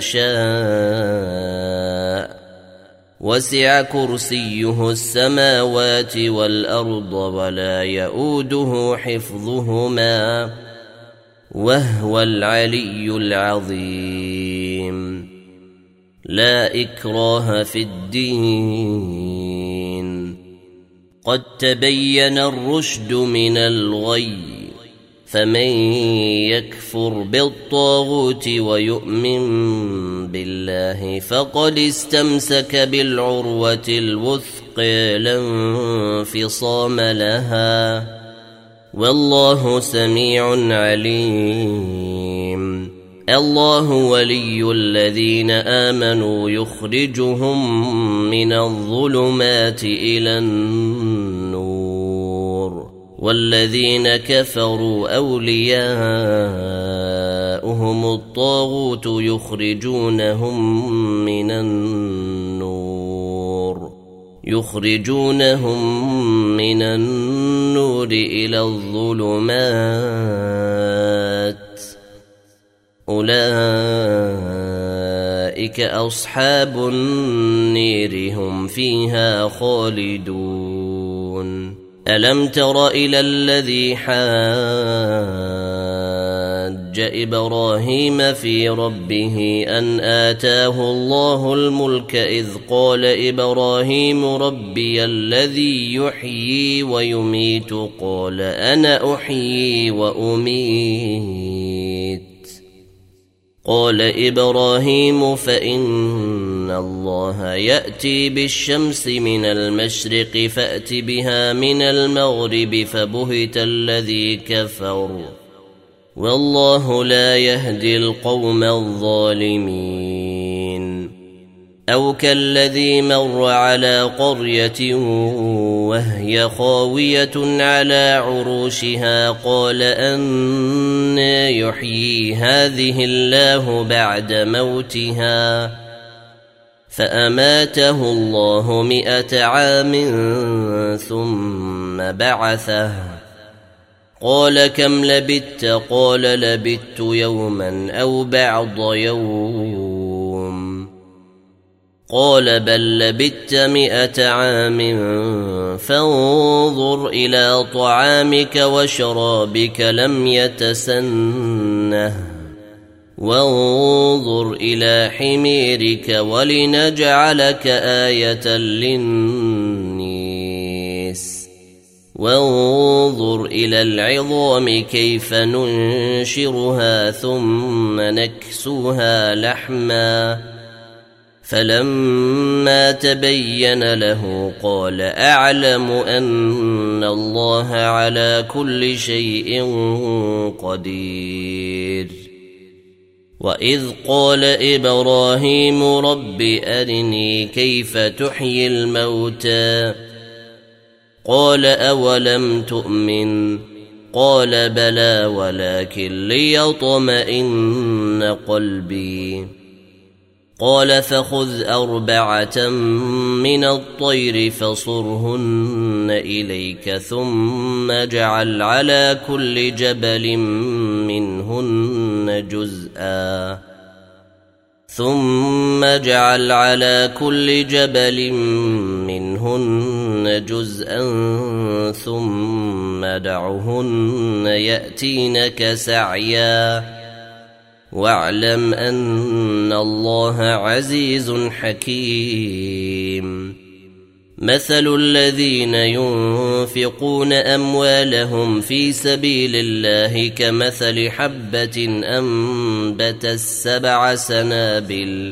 شاء وسع كرسيه السماوات والأرض ولا يؤوده حفظهما وهو العلي العظيم. لا إكراه في الدين قد تبين الرشد من الغي فمن يكفر بالطاغوت ويؤمن بالله فقد استمسك بالعروة الوثقى لا انفصام لها والله سميع عليم. الله ولي الذين آمنوا يخرجهم من الظلمات إلى النور والذين كفروا أولياؤهم الطاغوت يخرجونهم من النور يخرجونهم من النور إلى الظلمات أولئك أصحاب النير هم فيها خالدون. ألم تر إلى الذي حاج إبراهيم في ربه أن آتاه الله الملك إذ قال إبراهيم ربي الذي يحيي ويميت قال أنا أحيي وأميت قال إبراهيم فإن الله يأتي بالشمس من المشرق فأت بها من المغرب فبهت الذي كفر والله لا يهدي القوم الظالمين. أو كالذي مر على قرية وهي خاوية على عروشها قال أنى يحيي هذه الله بعد موتها فأماته الله مئة عام ثم بعثه قال كم لبثت قال لبثت يوما أو بعض يوم قال بل لبثت مئة عام فانظر إلى طعامك وشرابك لم يتسنه وانظر إلى حميرك ولنجعلك آية للناس وانظر إلى العظام كيف ننشرها ثم نكسوها لحما فلما تبين له قال أعلم أن الله على كل شيء قدير. وإذ قال إبراهيم رب أرني كيف تحيي الموتى قال أولم تؤمن قال بلى ولكن ليطمئن قلبي قال فخذ أربعة من الطير فصرهن إليك ثم اجعل على كل جبل منهن جزءا ثم اجعل على كل جبل منهن جزءا ثم دعهن يأتينك سعيا واعلم أن الله عزيز حكيم. مثل الذين ينفقون أموالهم في سبيل الله كمثل حبة أنبتت سبع سنابل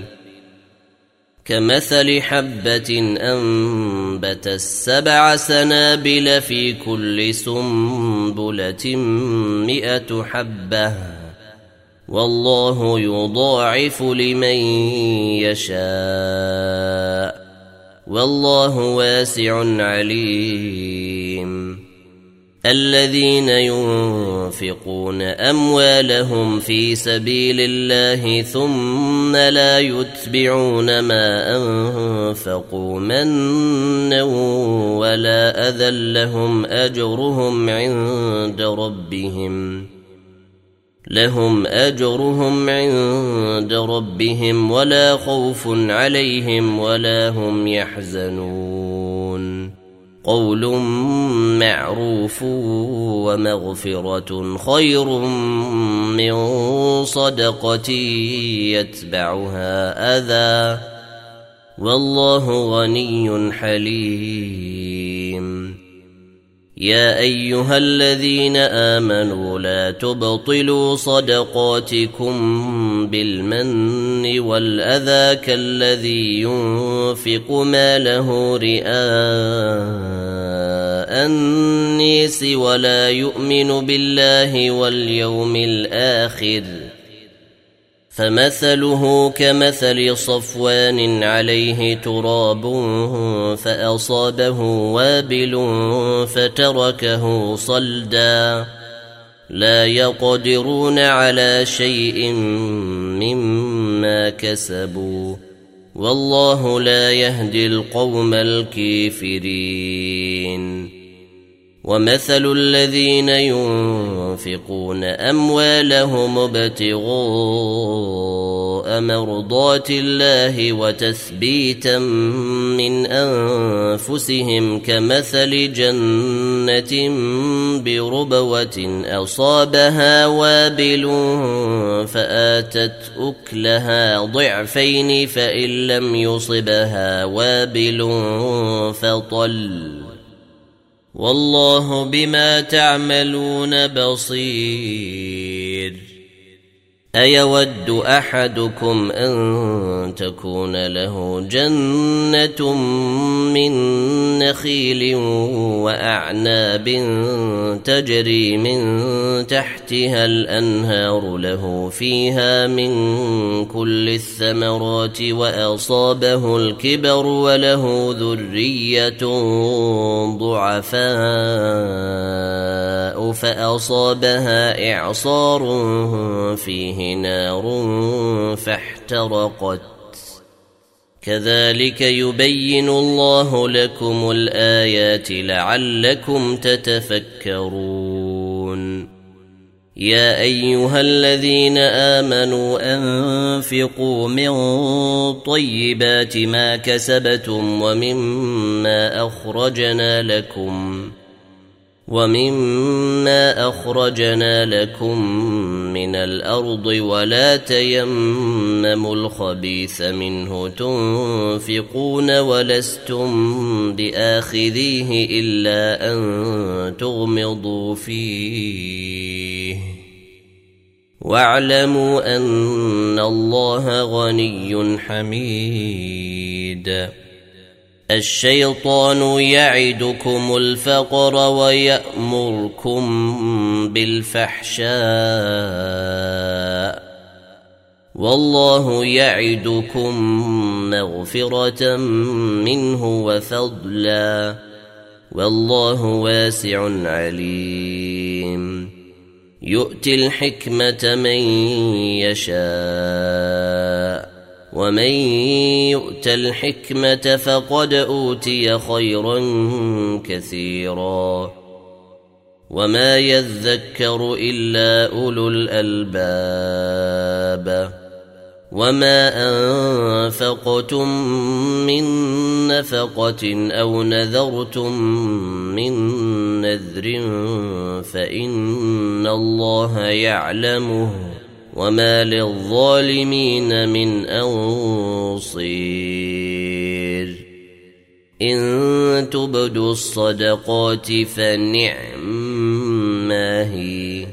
كمثل حبة أنبتت سبع سنابل في كل سنبلة مئة حبة والله يضاعف لمن يشاء والله واسع عليم. الذين ينفقون أموالهم في سبيل الله ثم لا يتبعون ما أنفقوا منا ولا أذى لهم أجرهم عند ربهم لهم أجرهم عند ربهم ولا خوف عليهم ولا هم يحزنون. قول معروف ومغفرة خير من صدقة يتبعها أذى والله غني حليم. يا أيها الذين آمنوا لا تبطلوا صدقاتكم بالمن والأذى كالذي ينفق ماله رئاء الناس ولا يؤمن بالله واليوم الآخر فمثله كمثل صفوان عليه تراب فأصابه وابل فتركه صلدا لا يقدرون على شيء مما كسبوا والله لا يهدي القوم الكافرين. ومثل الذين ينفقون أموالهم ابتغاء مرضات الله وتثبيتا من أنفسهم كمثل جنة بربوة أصابها وابل فآتت أكلها ضعفين فإن لم يصبها وابل فطل والله بما تعملون بصير. أيود أحدكم أن تكون له جنة من نخيل وأعناب تجري من تحتها الأنهار له فيها من كل الثمرات وأصابه الكبر وله ذرية ضعفاء فأصابها إعصار فيه نار فاحترقت كذلك يبين الله لكم الآيات لعلكم تتفكرون. يا أيها الذين آمنوا أنفقوا من طيبات ما كسبتم ومما أخرجنا لكم ومما أخرجنا لكم من الأرض ولا تيمموا الخبيث منه تنفقون ولستم بآخذيه إلا أن تغمضوا فيه واعلموا أن الله غني حميد. الشيطان يعدكم الفقر ويأمركم بالفحشاء والله يعدكم مغفرة منه وفضلا والله واسع عليم. يؤتي الحكمة من يشاء ومن يؤت الحكمة فقد أوتي خيرا كثيرا وما يذكر إلا أولو الألباب. وما أنفقتم من نفقة أو نذرتم من نذر فإن الله يعلمه وما للظالمين من أنصير. إن تبدوا الصدقات فنعما هي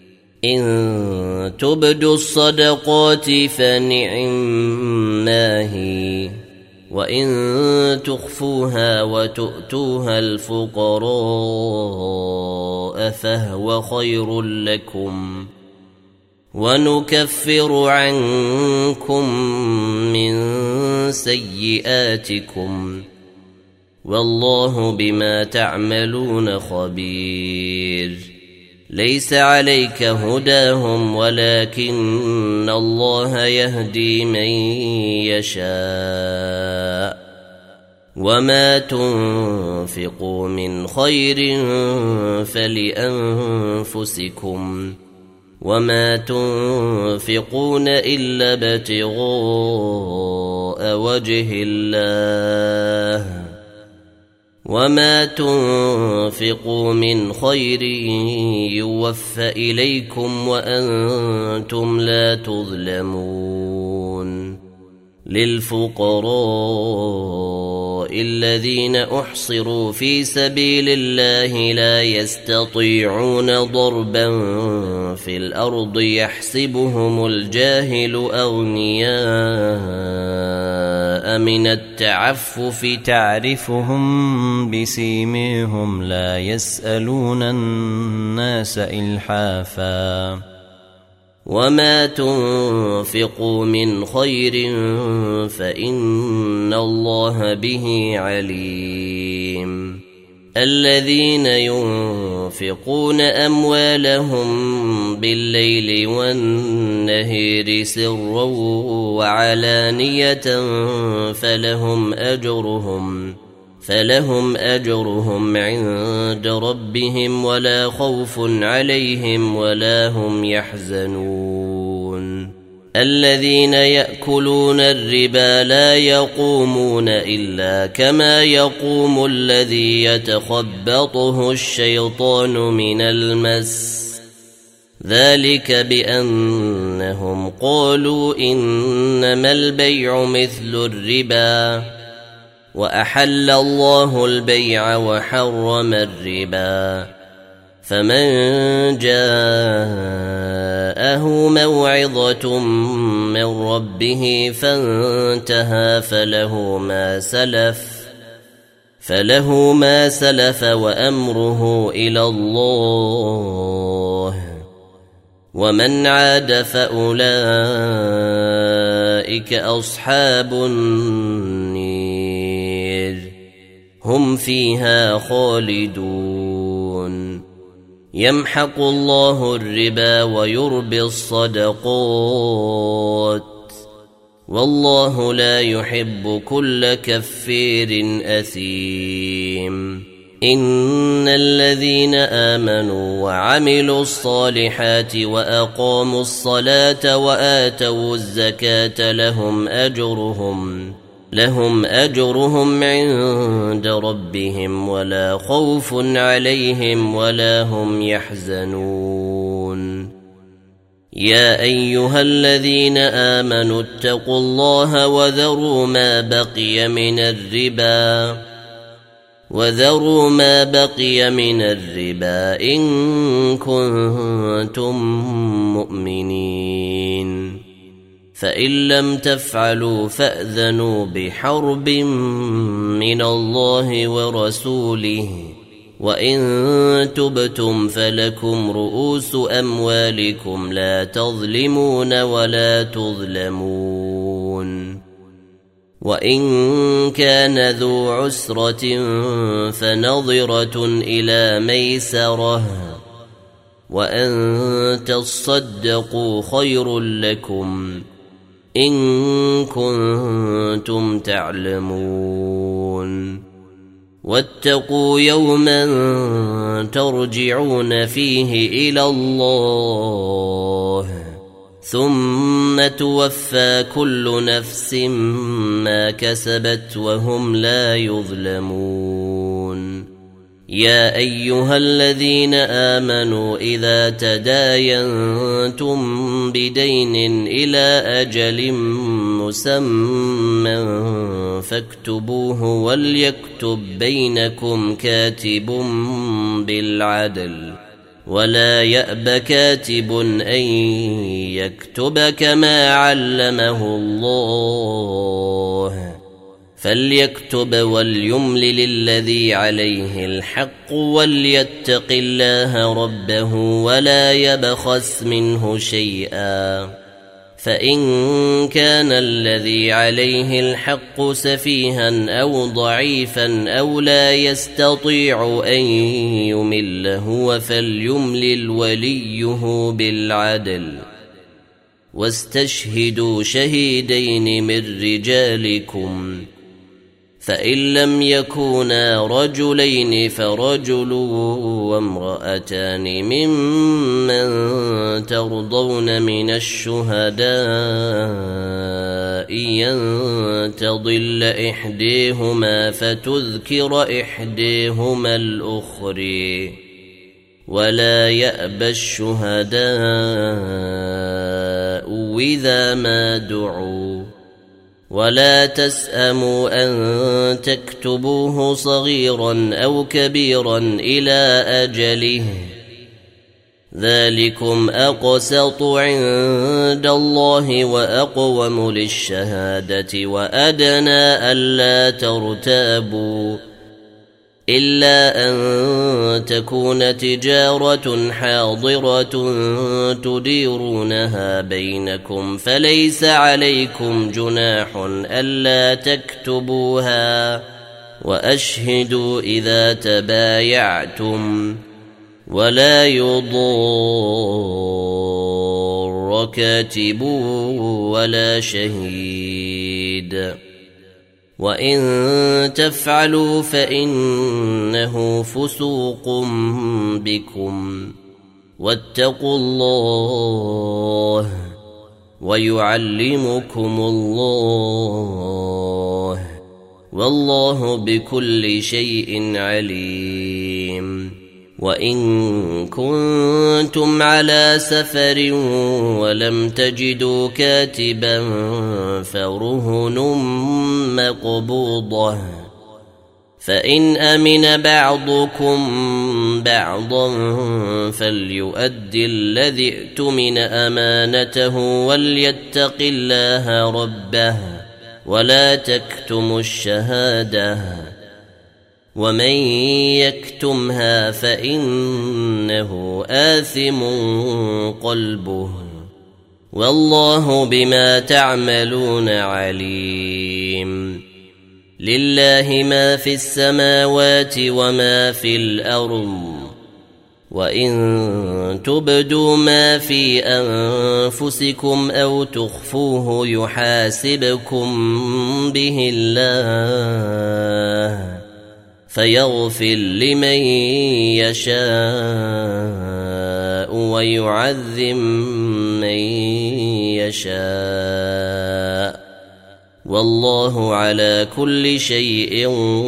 إن تبدوا الصدقات فنعما هي وإن تخفوها وتؤتوها الفقراء فهو خير لكم ونكفر عنكم من سيئاتكم والله بما تعملون خبير ليس عليك هداهم ولكن الله يهدي من يشاء وما تنفقوا من خير فلأنفسكم وما تنفقون إلا ابتغاء وجه الله وما تنفقوا من خير يوفى إليكم وأنتم لا تظلمون للفقراء الذين أحصروا في سبيل الله لا يستطيعون ضربا في الأرض يحسبهم الجاهل أغنياء من التعفف تعرفهم بسيميهم لا يسألون الناس إلحافا وما تنفقوا من خير فإن الله به عليم الذين ينفقون أموالهم بالليل والنهار سرا وعلانية فلهم أجرهم فلهم أجرهم عند ربهم ولا خوف عليهم ولا هم يحزنون الذين يأكلون الربا لا يقومون إلا كما يقوم الذي يتخبطه الشيطان من المس ذلك بأنهم قالوا إنما البيع مثل الربا وأحل الله البيع وحرم الربا فمن جاءه موعظة من ربه فانتهى فله ما سلف فله ما سلف وأمره إلى الله ومن عاد فأولئك أصحاب النير هم فيها خالدون يمحق الله الربا ويربي الصدقات والله لا يحب كل كفير أثيم إن الذين آمنوا وعملوا الصالحات وأقاموا الصلاة وآتوا الزكاة لهم أجرهم لهم أجرهم عند ربهم ولا خوف عليهم ولا هم يحزنون يا أيها الذين آمنوا اتقوا الله وذروا ما بقي من الربا وذروا ما بقي من الربا إن كنتم مؤمنين فإن لم تفعلوا فأذنوا بحرب من الله ورسوله وإن تبتم فلكم رؤوس أموالكم لا تظلمون ولا تظلمون وإن كان ذو عسرة فنظرة إلى ميسرة وأن تصدقوا خير لكم إن كنتم تعلمون واتقوا يوما ترجعون فيه إلى الله ثم توفى كل نفس ما كسبت وهم لا يظلمون يا أيها الذين آمنوا إذا تداينتم بدين إلى أجل مسمى فاكتبوه وليكتب بينكم كاتب بالعدل ولا يأب كاتب أن يكتب كما علمه الله فليكتب وليملل الذي عليه الحق وليتق الله ربه ولا يبخس منه شيئا فإن كان الذي عليه الحق سفيها أو ضعيفا أو لا يستطيع أن يمل هو فليملل وليه بالعدل واستشهدوا شهيدين من رجالكم فإن لم يكونا رجلين فرجل وامرأتان ممن ترضون من الشهداء أن تضل إحديهما فتذكر إحديهما الأخرى ولا يأبى الشهداء إذا ما دعوا ولا تسأموا أن تكتبوه صغيرا أو كبيرا إلى أجله ذلكم أقسط عند الله وأقوم للشهادة وأدنى ألا ترتابوا إلا أن تكون تجارة حاضرة تديرونها بينكم فليس عليكم جناح ألا تكتبوها وأشهدوا إذا تبايعتم ولا يضار كاتب ولا شهيد وإن تفعلوا فإنه فسوق بكم واتقوا الله ويعلمكم الله والله بكل شيء عليم وإن كنتم على سفر ولم تجدوا كاتبا فرهن مقبوضة فإن أمن بعضكم بعضا فليؤدي الذي ائتمن أمانته وليتق الله ربه ولا تكتموا الشهادة ومن يكتمها فإنه آثم قلبه والله بما تعملون عليم لله ما في السماوات وما في الأرض وإن تبدوا ما في أنفسكم أو تخفوه يحاسبكم به الله فيغفر لمن يشاء ويعذب من يشاء والله على كل شيء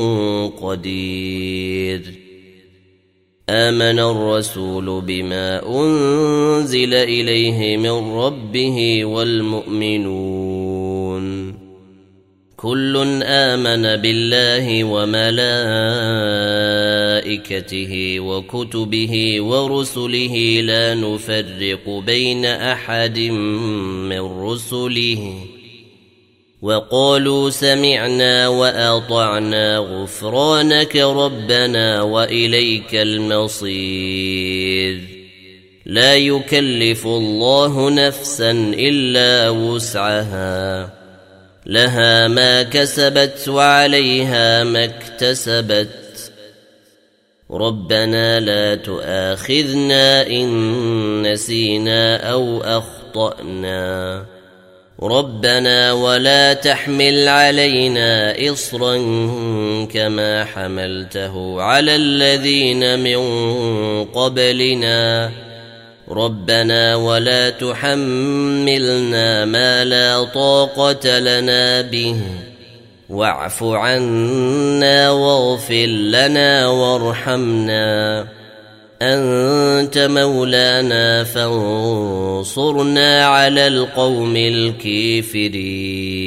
قدير آمن الرسول بما أنزل إليه من ربه والمؤمنون كل آمن بالله وملائكته وكتبه ورسله لا نفرق بين أحد من رسله وقالوا سمعنا وأطعنا غفرانك ربنا وإليك المصير لا يكلف الله نفسا إلا وسعها لها ما كسبت وعليها ما اكتسبت ربنا لا تؤاخذنا إن نسينا أو أخطأنا ربنا ولا تحمل علينا إصرا كما حملته على الذين من قبلنا ربنا ولا تحملنا ما لا طاقة لنا به واعف عنا واغفر لنا وارحمنا أنت مولانا فانصرنا على القوم الكافرين